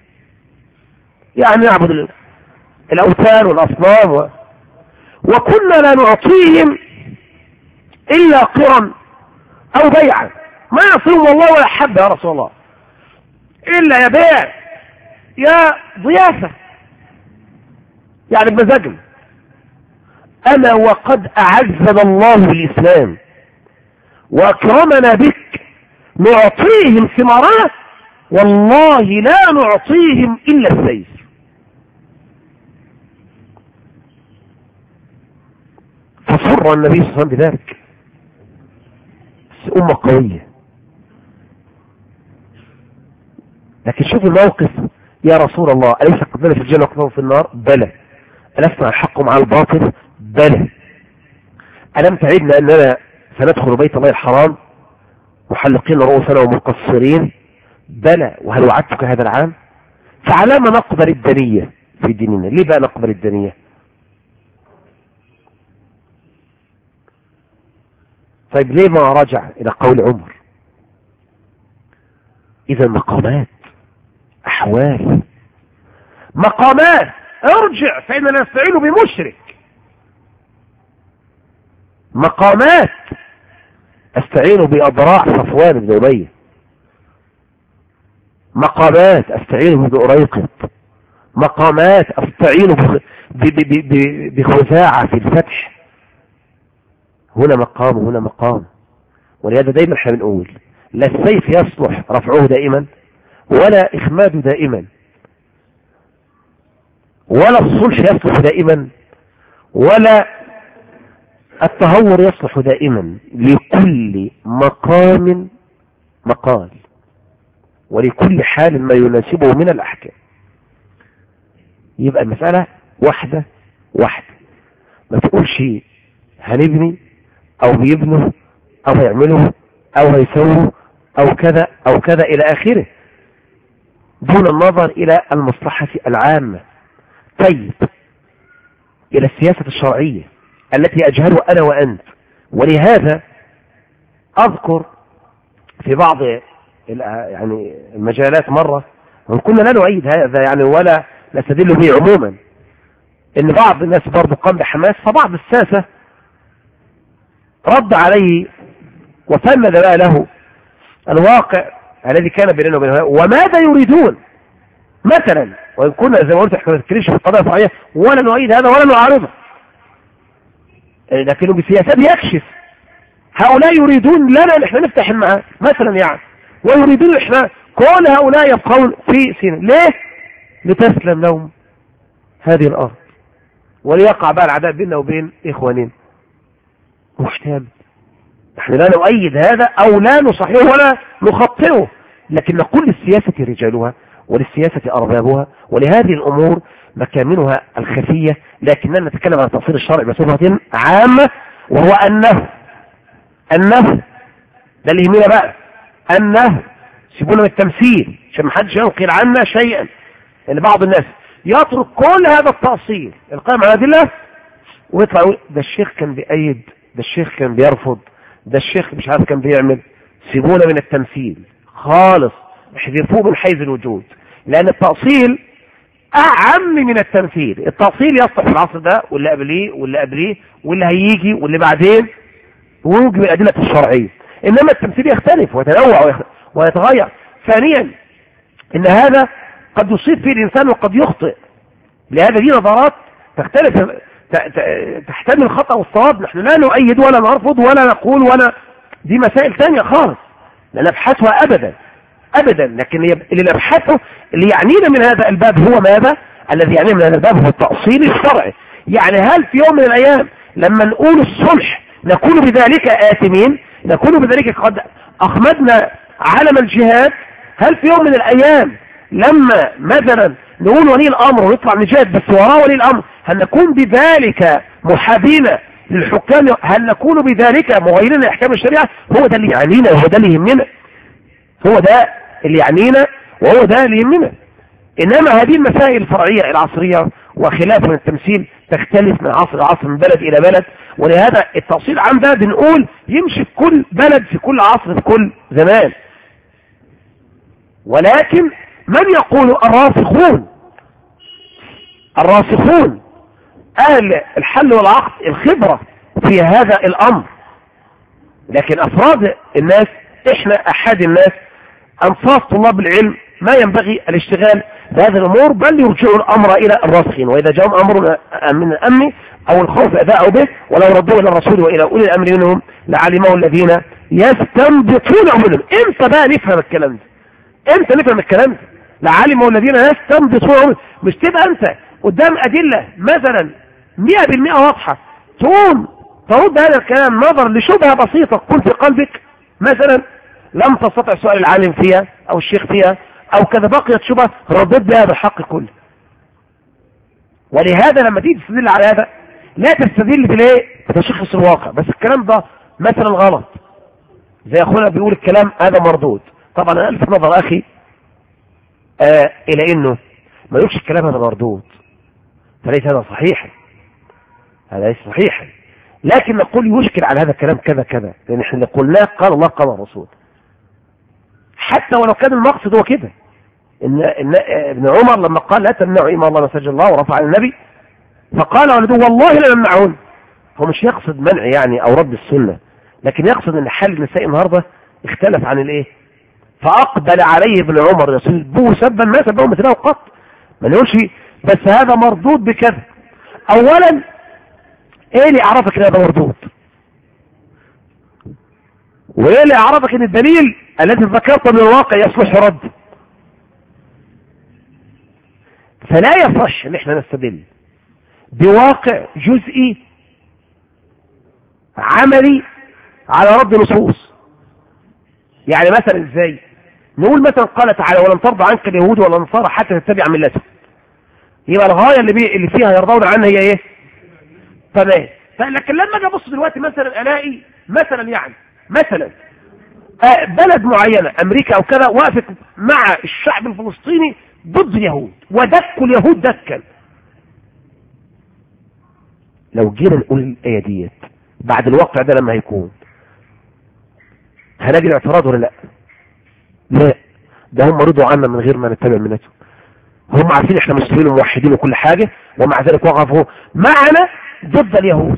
يعني نعبد الأوثان والأصنام وكنا لا نعطيهم إلا قرا أو بيعا، ما يعصيهم الله ولا حب يا رسول الله، إلا يا بيع يا ضيافة، يعني بمزاجنا. أنا وقد أعزنا الله بالإسلام وأكرمنا بك نعطيهم ثمارات، والله لا نعطيهم إلا السيف. فصر النبي صلى الله عليه وسلم بذلك. أمة قوية، لكن شوف الموقف. يا رسول الله أليس قدنا في الجنة وقدنا في النار؟ بلى. ألسنا الحق مع الباطل؟ بلى. ألم تعدنا أننا سندخل بيت الله الحرام محلقين رؤوسنا ومقصرين؟ بلى. وهل وعدتك هذا العام؟ فعلامة نقبل الدنية في ديننا. ليه بقى نقبل الدنية؟ طيب ليه ما رجع الى قول عمر؟ اذا مقامات، احوال، مقامات. ارجع فإننا نستعين بمشرك. مقامات، استعين بأضراع صفوان بن أمية. مقامات، استعين بأريقط. مقامات، استعين بخزاعة في الفتح. هنا مقام وهنا مقام. ولهذا دايما احنا بنقول لا السيف يصلح رفعه دائما ولا إخماده دائما، ولا الصلح يصلح دائما، ولا التهور يصلح دائما. لكل مقام مقال، ولكل حال ما يناسبه من الأحكام. يبقى المسألة واحدة واحدة. ما تقولش هنبني أو بيبنوا أو هيعملوا أو هيسووا أو كذا أو كذا إلى آخره، دون النظر إلى المصلحة العامة. طيب إلى السياسة الشرعية التي أجهلها أنا وأنت. ولهذا أذكر في بعض يعني المجالات مرة، وكنا لا نعيد هذا يعني ولا نستدل به عموما، إن بعض الناس برضو قام بحماس، فبعض الساسة رد عليه وفند بقى له الواقع الذي كان بيننا وبينه وماذا يريدون مثلا. وإن كنا زي ما قلت احنا ما نتكلمش في القضايا الفرعية ولا نعيد هذا ولا نعارضه، لكنه بسياسات يكشف هؤلاء يريدون لنا ان احنا نفتح المعاد مثلا يعني، ويريدون احنا كل هؤلاء يبقون في سيناء. ليه؟ لتسلم لهم هذه الارض وليقع بقى العداء بيننا وبين اخوانين. مش تام، نحن لا نؤيد هذا او لا نصححه ولا نخطئه، لكن نقول للسياسة رجالها وللسياسة اربابها، ولهذه الامور مكامنها الخفية. لكننا نتكلم عن التفصيل الشرعي بصفة عامة، وهو النهي ده اللي يهمنا بقى. النهي، سيبونا من التمثيل عشان محدش ينقل عنا شيئا. ان بعض الناس يترك كل هذا التأصيل القائم على الأدلة ويطلع يقول ده الشيخ كان بيأيد، ده الشيخ كان بيرفض، ده الشيخ مش عارف كان بيعمل. سيبونا من التمثيل خالص، احذفوه من حيز الوجود، لأن التأصيل أعم من التمثيل. التأصيل يصلح في العصر ده واللي قبليه واللي قبليه واللي هيجي واللي بعدين، ويوجب الأدلة الشرعية. إنما التمثيل يختلف ويتنوع ويتغير. ثانيا إن هذا قد يصيب فيه الإنسان وقد يخطئ، لهذا دي نظرات تختلف تحتمل الخطأ والصواب. نحن لا نؤيد ولا نرفض ولا نقول ولا، دي مسائل ثانية خالص لا نبحثها أبدا. لكن اللي نبحثه اللي يعنينا من هذا الباب هو ماذا؟ الذي يعنينا من هذا الباب هو التأصيل الشرعي. يعني هل في يوم من الأيام لما نقول الصلح نكون بذلك آثمين، نكون بذلك قد أخمدنا علم الجهاد؟ هل في يوم من الأيام لما مثلا نقول ولي الأمر ونطلع نجاهد بس وراء ولي الأمر هل نكون بذلك محابين للحكام؟ هل نكون بذلك مغيرين لأحكام الشريعة؟ هو ده اللي يعنينا وهو ده اللي يهمنا، هو ده اللي يعنينا وهو ده اللي يهمنا. إنما هذه المسائل الفرعية العصرية وخلاف من التمثيل تختلف من عصر لعصر، من بلد إلى بلد. ولهذا التأصيل عام ده بنقول يمشي في كل بلد في كل عصر في كل زمان. ولكن من يقول الراسخون أهل الحل والعقد الخبرة في هذا الأمر. لكن أفراد الناس احنا أحد الناس أنصاف طلاب العلم ما ينبغي الاشتغال بهذه الأمور، بل يرجعوا الأمر إلى الراسخين. وإذا جاءهم أمر من الأمن أو الخوف أداءوا به ولو ردوا إلى الرسول وإلى أولي الأمر منهم لعلمه الذين يستنبطونه منهم. امتى بقى نفهم الكلام ده؟ امتى نفهم الكلام ده؟ لعلمه الذين يستنبطونه. مش تبقى أنت قدام أدلة مثلا 100% واضحة تقوم ترد هذا الكلام نظر لشبهة بسيطة تكون في قلبك مثلا لم تستطع سؤال العالم فيها أو الشيخ فيها أو كذا، بقيت شبهة ردت بها بالحق كله. ولهذا لما تيجي تستدل على هذا لا تستدل بالايه؟ بتشخيص الواقع بس. الكلام ده مثلا غلط زي اخونا بيقول الكلام هذا مردود. طبعا انا الفت نظر اخي الى انه ما يقولش الكلام هذا مردود، فليس هذا صحيحا، هذا ليس صحيحا. لكن نقول يشكل على هذا الكلام كذا كذا، لان احنا اللي قلناه قال الله قال الرسول، حتى ولو كان المقصد هو كده. إن ابن عمر لما قال لا تمنعوا إمام الله مساجد الله ورفع عن النبي، فقال ولده والله لا نمنعون. هو مش يقصد منع يعني او رد السنة، لكن يقصد ان حال النساء النهارده اختلف عن الايه. فاقبل عليه ابن عمر يسبه سبا ما سبه مثله قط، ما نقولش بس هذا مردود بكذا. اولا ايه اللي اعرفك ان هذا مردود؟ وايه اللي اعرفك ان الدليل الذي ذكرته من الواقع يصلح رد؟ فلا يصح ان احنا نستدل بواقع جزئي عملي على رد نصوص. يعني مثلا ازاي نقول مثلا قال تعالى ولن ترضى عنك اليهود ولا النصارى حتى تتبع ملتهم، يبقى الغايه اللي فيها يرضون عنها هي ايه؟ تمام. لكن لما اجي ابص دلوقتي مثلا الاقي مثلا بلد معينه امريكا او كذا وقفت مع الشعب الفلسطيني ضد اليهود ودكوا اليهود دكا. لو جينا نقول الايه ديت بعد الواقع ده لما هيكون، هنجد اعتراض ولا لا؟ لا، ده هم رضوا عنا من غير ما نتبع منتهم. هم عارفين احنا مسلمين وموحدين وكل حاجه، ومع ذلك وقفوا معنا ضد اليهود.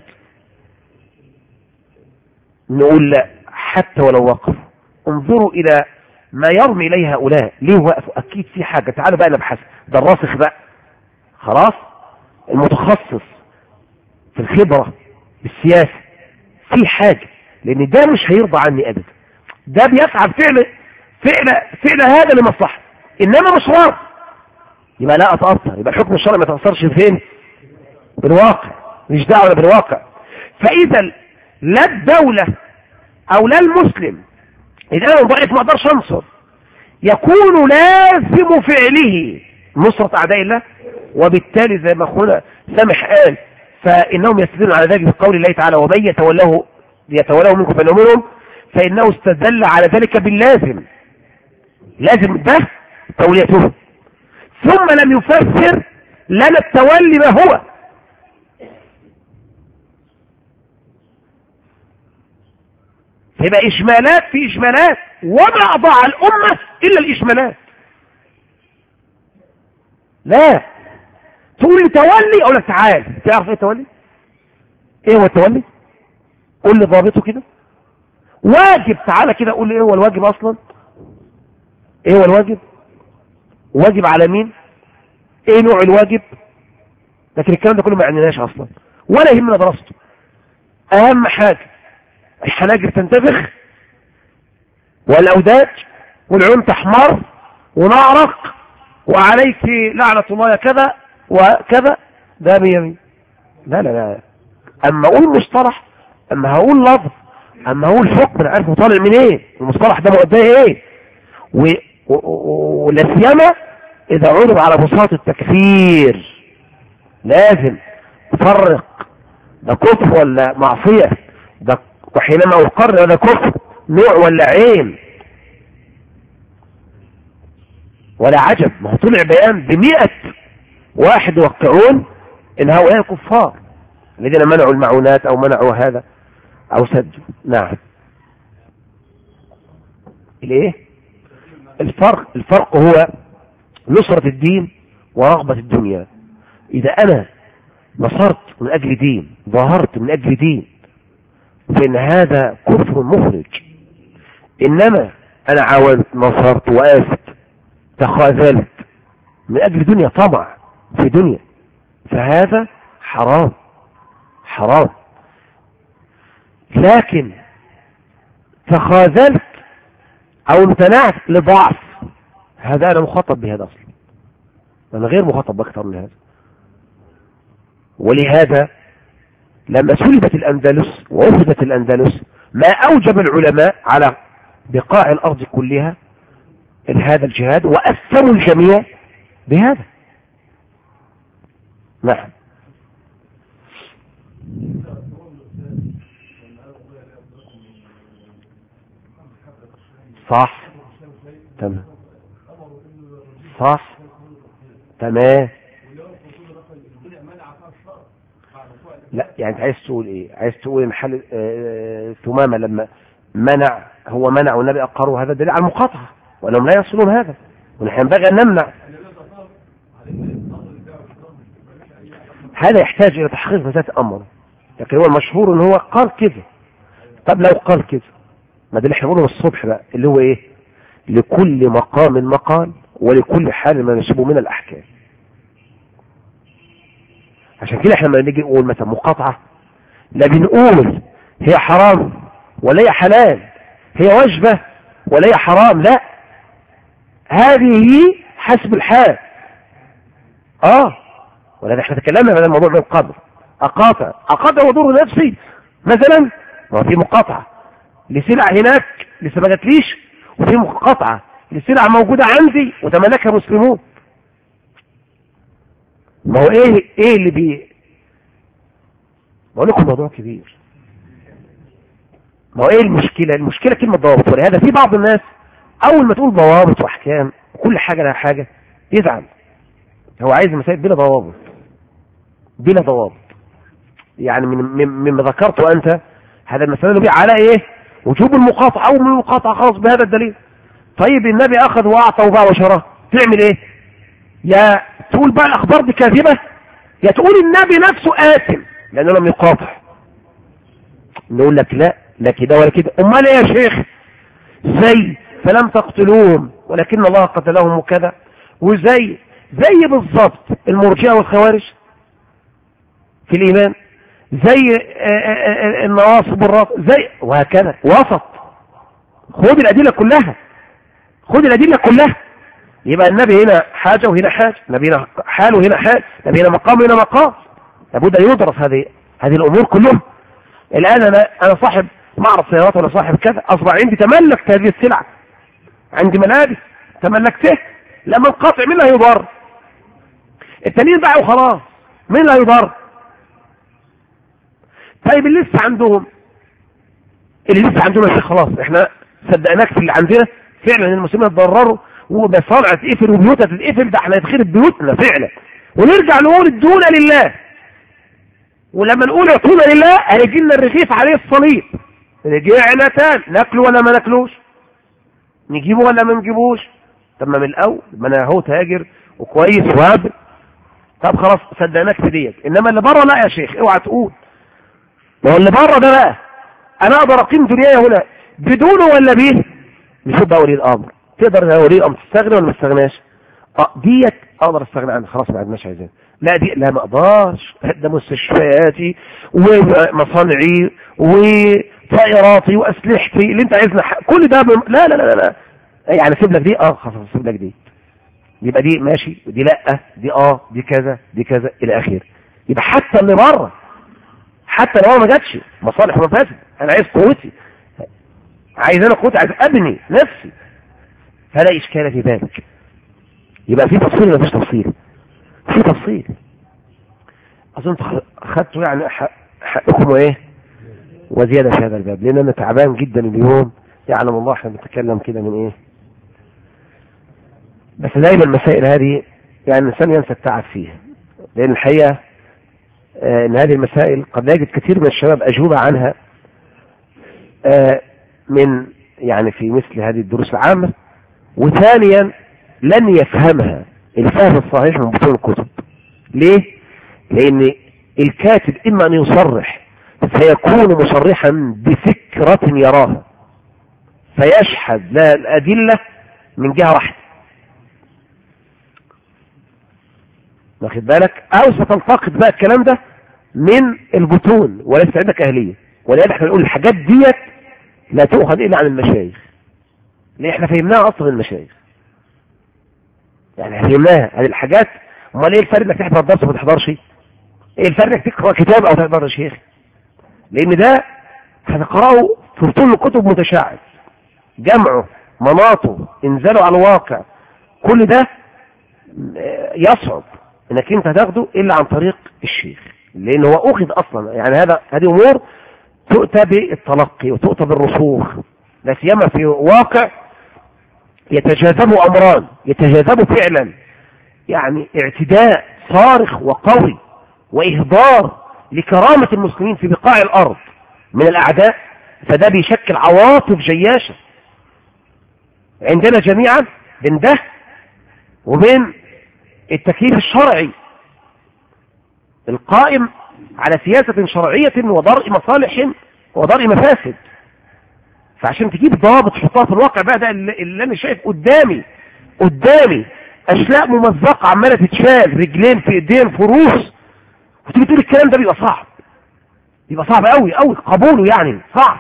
نقول لا، حتى ولو وقفوا انظروا الى ما يرمي اليه هؤلاء. ليه وقفوا؟ اكيد في حاجه. تعالوا بقى نبحث. ده الراسخ بقى خلاص، المتخصص في الخبره بالسياسه في حاجه، لان ده مش هيرضى عني ابدا. ده بيفعل فعل هذا لمصلحه، انما مش راضي، يبقى لا اتاثر. يبقى الحكم الشرعي ما يتاثرش فين؟ بالواقع، مش دعوه بالواقع. فاذا لا الدوله او لا المسلم اذا انا ضعيف ما اقدرش انصر، يكون لازم فعله نصرة اعداء الله. وبالتالي زي ما اخونا سامح قال فانهم يستدلون على ذلك بقول الله تعالى ومن يتولاه منكم فانهم، فانه استدل على ذلك باللازم. لازم ده توليته، ثم لم يفسر لنا التولي ما هو. فيبقى إشمالات في إشمالات، وما أضاع الأمة إلا الإشمالات. لا تقول لي تولي، أقول لك تعال تعرف إيه تولي؟ إيه هو التولي؟ قول لي ضابطه كده. واجب، تعالى كده قول لي إيه هو الواجب أصلا؟ إيه هو الواجب؟ واجب على مين؟ إيه نوع الواجب؟ لكن الكلام ده كله ما عنيناش أصلا ولا يهمنا دراسته. أهم حاجة الحناجر تنتفخ والأوداج والعيون تحمر ونعرق وعليك لعنة الله كذا وكذا، ده بيمين. لا لا لا، اما اقول مصطلح، اما هقول لفظ، اما هقول حكم انا عارف طالع من ايه، المصطلح ده مؤداه ايه. ولا سيما اذا عرض على بساط التكفير لازم افرق ده كفر ولا معصية، ده وحينما اقرر ده كفر نوع ولا عين. ولا عجب، ما هو طلع بيان ب100 واحد يوقعون ان هؤلاء كفار الذين منعوا المعونات او منعوا هذا او سدوا. نعم. الايه الفرق هو نصرة الدين ورغبة الدنيا. اذا انا نصرت من اجل دين، ظهرت من اجل دين، فان هذا كفر مخرج. انما انا عاونت، نصرت، وقفت، تخاذلت من اجل دنيا، طمع في دنيا، فهذا حرام حرام. لكن تخاذلت او امتنعت لضعف، هذا انا مخاطب بهذا اصلا، انا غير مخاطب باكثر من هذا. ولهذا لما سلبت الاندلس وأخذت الاندلس، ما اوجب العلماء على بقاع الارض كلها هذا الجهاد، واثروا الجميع بهذا. نعم. صح، تمام، صح، تمام. لا يعني انت عايز تقول ايه؟ عايز تقول ان حال ثمامة لما منع، هو منع والنبي اقره، هذا دليل على المقاطعة وانهم لا يصلون هذا، ونحن ينبغي ان نمنع. هذا يحتاج الى تحقيق ذات امر، لكن هو المشهور ان هو قال كده. طب لو قال كده، ما ده اللي احنا بنقوله الصبح بقى، اللي هو ايه؟ لكل مقام مقال ولكل حال ما نسبه من الاحكام. عشان كده احنا لما نيجي نقول مثلا مقاطعة، لا بنقول هي حرام ولا هي حلال، هي واجبة ولا هي حرام، لا، هذه حسب الحال. ولا احنا تكلمنا عن الموضوع من قبل. اقاطع وضر نفسي مثلا، ما في مقاطعة لسلع هناك لسه ما جاتليش، وفي مقاطعة لسلع موجودة عندي وتملكها مسلمون. ما هو ايه اللي بقول لكم موضوع كبير. ما هو ايه المشكلة كلمة ضوابط. ولهذا في بعض الناس اول ما تقول ضوابط واحكام وكل حاجة لها حاجة يزعل. هو عايز المسائل بلا ضوابط. يعني مما ذكرته انت هذا المسألة بيه على ايه؟ وجوب المقاطعة او من المقاطعة خلاص بهذا الدليل. طيب النبي اخذ واعطى وباع وشراه، تعمل ايه؟ يا تقول بقى الاخبار دي كاذبة، يا تقول النبي نفسه آثم لانه لم يقاطع. نقول لك لا كده ولا كده. امال ايه يا شيخ؟ زي فلم تقتلوهم ولكن الله قتلهم وكذا، وزي بالضبط المرجئة والخوارج في الايمان، زي النواصب والرافض، زي وهكذا وسط. خد الادله كلها. يبقى النبي هنا حاجه وهنا حاجه، النبي هنا حال وهنا حال، النبي هنا مقام وهنا مقام. لابد ان يدرس هذه الامور كلها. الان انا صاحب معرض سيارات ولا صاحب كذا، اصبح عندي تملك هذه السلعه، عندي ملابس تملكته، لما انقطع مين اللي هيضر؟ التانيين باعوا وخلاص، مين اللي هيضر؟ طيب اللي لسه عندهم يا شيخ خلاص احنا صدقناك في اللي عندنا فعلا، المسلمين اتضرروا ومصانع تتقفل وبيوت تتقفل، ده احنا يتخرب بيوتنا فعلا، ونرجع نقول ادونا لله. ولما نقول اعطونا لله هيجي لنا الرغيف عليه الصليب، رجعنا تاني ناكله ولا ما ناكلوش، نجيبه ولا ما نجيبوش. طب ما من الاول ما انا اهو تاجر وكويس وهابل، طب خلاص صدقناك في ديت. انما اللي بره لا يا شيخ، اوعى تقول ما هو اللي بره ده بقى انا اقدر اقيم دنياي هنا بدونه ولا بيه. نشوف بقى ولي الامر، تقدر يا ولي الامر تستغني ولا ما تستغناش؟ ديت اقدر استغنى عنها خلاص ما عندناش عايزين. لا دي لا ما اقدرش، ده مستشفياتي ومصانعي وطائراتي واسلحتي اللي انت عايزنا كل ده لا يعني سيب لك دي خلاص سيب لك دي، يبقى دي ماشي ودي لا، دي دي كذا الى اخره. يبقى حتى اللي بره، حتى لو ما جاتش مصالح ومفاسد، انا عايز قوتي، عايز ابني نفسي، فلا اشكال في ذلك. يبقى في تفصيل ولا مفيش تفصيل؟ في تفصيل. اظن اخذتوا يعني حقكم وايه وزياده في هذا الباب، لان انا تعبان جدا اليوم، يعلم الله احنا بنتكلم كده من ايه. بس دايما المسائل هذه يعني الانسان ينسى التعب فيها، لان الحقيقه ان هذه المسائل قد لا يجد كثير من الشباب اجوبه عنها من يعني في مثل هذه الدروس العامه، وثانيا لن يفهمها الفهم الصحيح من بطون الكتب. ليه؟ لان الكاتب اما ان يصرح فيكون مصرحا بفكرة يراها فيشحذ لا الادلة من جهة واحدة، واخد بالك؟ او ستلتقط بقى الكلام ده من البطون وليس عندك اهلية. ولذلك احنا نقول الحاجات ديت لا تؤخذ الا عن المشايخ، ليه احنا فهمناها اصلا المشايخ، يعني فهمناها هذه الحاجات. امال ايه الفرق انك تحضر درس وما تحضرش؟ ايه الفرق انك تقرا كتاب او تحضر يا شيخ؟ لان ده هتقراه في بطون الكتب متشعب، جمعه مناطه انزاله على الواقع، كل ده يصعب انك انت تاخده الا عن طريق الشيخ، لان هو اخذ اصلا. يعني هذه امور تؤتى بالتلقي وتؤتى بالرسوخ، لا سيما في واقع يتجاذبه امران، يتجاذبه فعلا يعني اعتداء صارخ وقوي وإهدار لكرامة المسلمين في بقاع الأرض من الأعداء، فده بيشكل عواطف جياشة عندنا جميعا بين ده وبين التكليف الشرعي القائم على سياسة شرعية ودرء مصالح ودرء مفاسد. فعشان تجيب ضوابط تحطها في الواقع بقى، ده اللي انا شايف قدامي اشلاء ممزقة عمالة تتشال، رجلين في ايدين في روس، وتيجي تقول الكلام ده بيبقى صعب قوي قبوله، يعني صعب.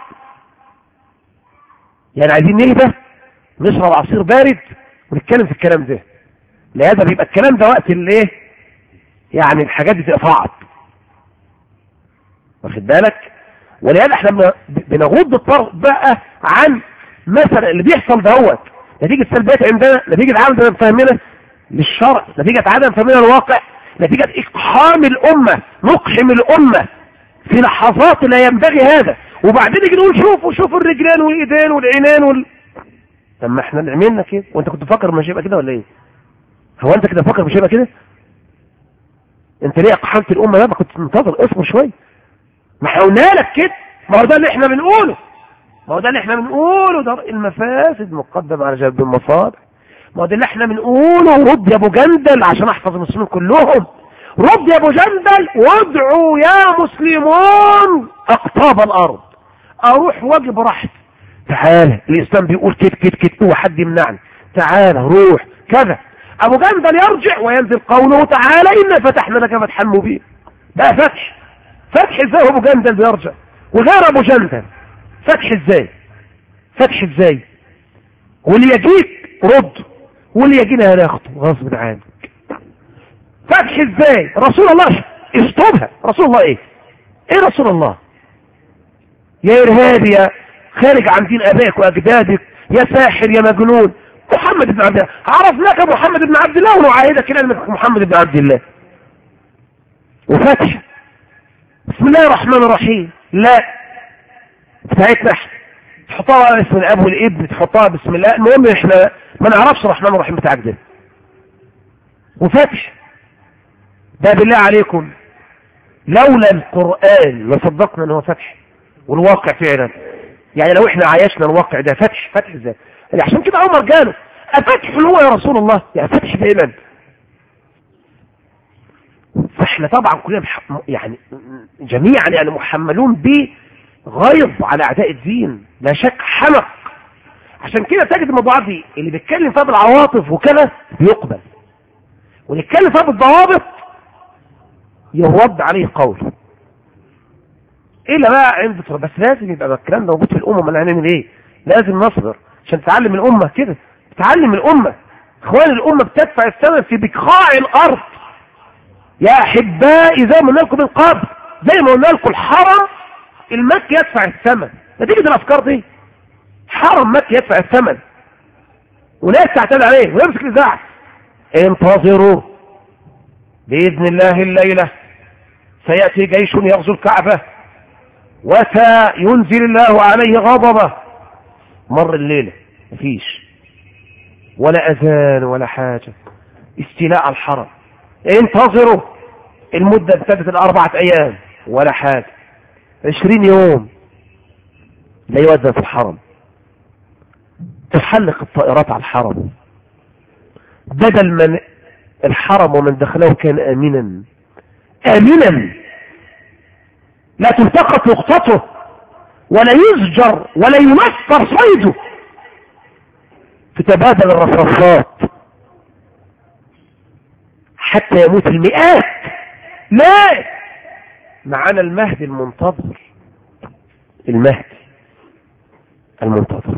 يعني عايزين نهدى نشرب عصير بارد ونتكلم في الكلام ده، لهذا بيبقى الكلام ده وقت اللي ايه، يعني الحاجات دي تبقى صعب، واخد بالك. ولهذا احنا بنغض الطرف بقى عن مثلا اللي بيحصل دوت نتيجة سلبيات عندنا، نتيجة عدم فهمنا للشرع، نتيجة عدم فهمنا الواقع، نتيجة اقحام الامة، نقحم الامة في لحظات لا ينبغي هذا، وبعدين نيجي نقول شوفوا الرجلين والايدين والعينين طب ما احنا اللي عملنا كده، وانت كنت فاكر مش هيبقى كده ولا ايه؟ هو انت كده فاكر مش هيبقى كده؟ انت ليه اقحمت الامة؟ ما كنت منتظر اصبر شويه، ما حاولنا لك كده. ما هو ده اللي احنا بنقوله، درء المفاسد مقدم على جلب المصالح. ما هو ده اللي احنا بنقوله، رد يا ابو جندل عشان احفظ المسلمين كلهم، رد يا ابو جندل وادعوا يا مسلمون اقطاب الارض، اروح واجي براحتي، تعالى الاسلام بيقول كت هو حد يمنعني، تعالى روح كذا. ابو جندل يرجع وينزل قوله تعالى إنا فتحنا لك فتحا مبين. ده فتح ازاي ابو جندل بيرجع؟ وغير ابو جندل فتح ازاي؟ واللي يجيك رد، واللي يجينا هناخده غصب عنك. فتح ازاي؟ رسول الله اشطبها. رسول الله ايه رسول الله؟ يا ارهابي، يا خارج عن دين ابائك واجدادك، يا ساحر، يا مجنون. محمد بن عبد الله، عرفناك محمد بن عبد الله ونعاهدك الى انك محمد بن عبد الله. وفتح بسم الله الرحمن الرحيم، لا بتاعتنا تحطها باسم الاب والابن، تحطها بسم الله، المهم احنا ما نعرفش الرحمن الرحيم بتاعك ده. وفتح ده بالله عليكم لولا القرآن لصدقنا ان هو فتح، والواقع فعلا يعني لو احنا عايشنا الواقع ده فتح ازاي؟ يعني عشان كده عمر قاله افتح هو يا رسول الله، يا فتح دائما. فاحنا طبعا كلنا يعني جميعا يعني محملون بغيظ على اعداء الدين، لا شك حمق. عشان كده تجد الموضوعات دي اللي بيتكلم فيها بالعواطف وكده بيقبل، واللي يتكلم فيها بالضوابط يرد عليه قول. الا بقى عند بس لازم يبقى الكلام ده موجود في الامه. ما هنعمل ايه؟ لازم نصبر عشان تعلم الامه كده، تعلم الامه. اخوان الامه بتدفع الثمن في بقاع الارض يا احبائي، زي ما قلنا لكم من قبل، زي ما قلنا لكم الحرم المكي يدفع الثمن نتيجه الافكار دي. حرم مكي يدفع الثمن، وناس تعتاد عليه ويمسك الاذاعه. انتظروا باذن الله الليله سياتي جيش يغزو الكعبه وسينزل الله عليه غضبه. مر الليله مفيش ولا اذان ولا حاجه، استيلاء على الحرم. انتظروا، المده ابتدت 4 ايام ولا حاجه، 20 يوم لا يؤذن في الحرم. تحلق الطائرات على الحرم، بدل من الحرم ومن دخله كان امنا لا تلتقط لقطته ولا يزجر ولا ينفر صيده، تتبادل الرصاصات حتى يموت المئات. لا، معنا المهدي المنتظر، المهدي المنتظر.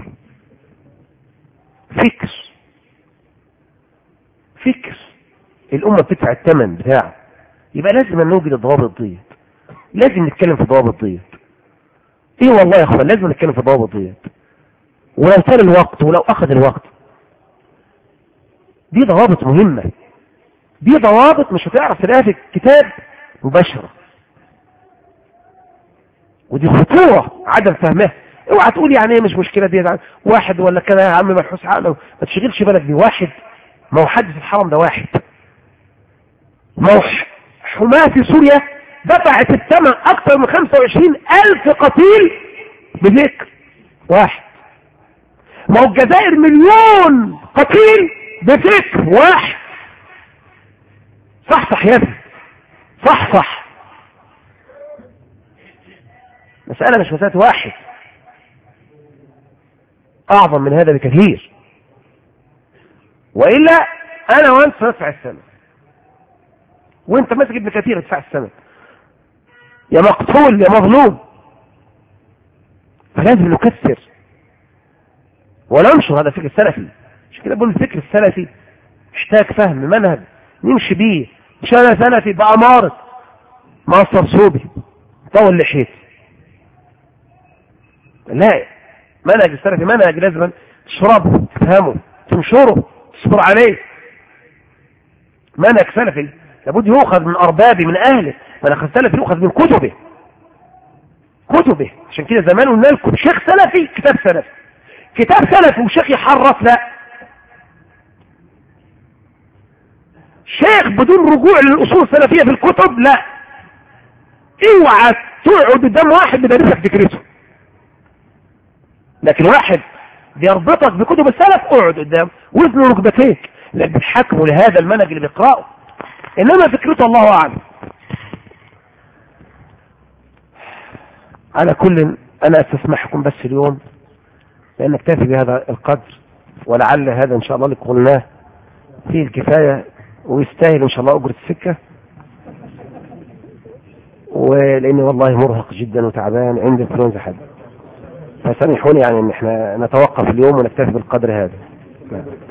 فكر الأمة بتدفع الثمن بتاعه، يبقى لازم أن نوجد الضوابط ديت، لازم نتكلم في الضوابط ديت. ايه والله يا اخوان لازم نتكلم في الضوابط ديت، ولو طال الوقت ولو اخذ الوقت. دي ضوابط مهمة، دي ضوابط مش هتعرف تلاقيها في الكتاب مباشرة، ودي خطورة عدم فهمها. اوعى تقول يعني ايه مش مشكلة دي، واحد ولا كده يا عم ملحوس عقله، ما تشغلش بالك دي. واحد، ما هو حدث الحرم ده واحد، ما هو حماة سوريا دفعت الثمن اكثر من 25,000 قتيل بذكر واحد. ما هو الجزائر 1,000,000 قتيل بذكر واحد. صح يا ابني، صح. مسألة مش مسألة واحد، اعظم من هذا بكثير. وإلا انا وانت ندفع الثمن، وانت ماسك ابن كثير ادفع الثمن، يا مقتول يا مظلوم. فلازم نكثر وننشر هذا الفكر السلفي. مش كده بقول الفكر السلفي محتاج فهم منهج نمشي بيه. مش انا سلفي بأمارة مقصر صوبي طول لحيتي، لا. منهج السلفي منهج لازم تشربه، تفهمه، تنشره، تصبر عليه. منهج سلفي لابد يؤخذ من أربابه، من أهله. منهج السلفي يؤخذ من كتبه. عشان كده زمان قلنا لكم شيخ سلفي كتاب سلفي وشيخ يحرف، لا. شيخ بدون رجوع للأصول السلفية في الكتب، لا. اوعى تقعد قدام واحد بدرسك فكرته، لكن واحد بيربطك بكتب السلف اقعد قدام وزن ركبتيك، لأنك بتحكمه لهذا المنهج اللي بيقرأه، انما فكرته الله اعلم. على كل انا استسمحكم بس اليوم لان اكتفي بهذا القدر، ولعل هذا ان شاء الله اللي قلناه فيه الكفاية ويستاهل ان شاء الله اجرة السكة. ولاني والله مرهق جدا وتعبان، عندي انفلونزا حد، فسامحوني يعني ان احنا نتوقف اليوم ونكتفي بالقدر هذا.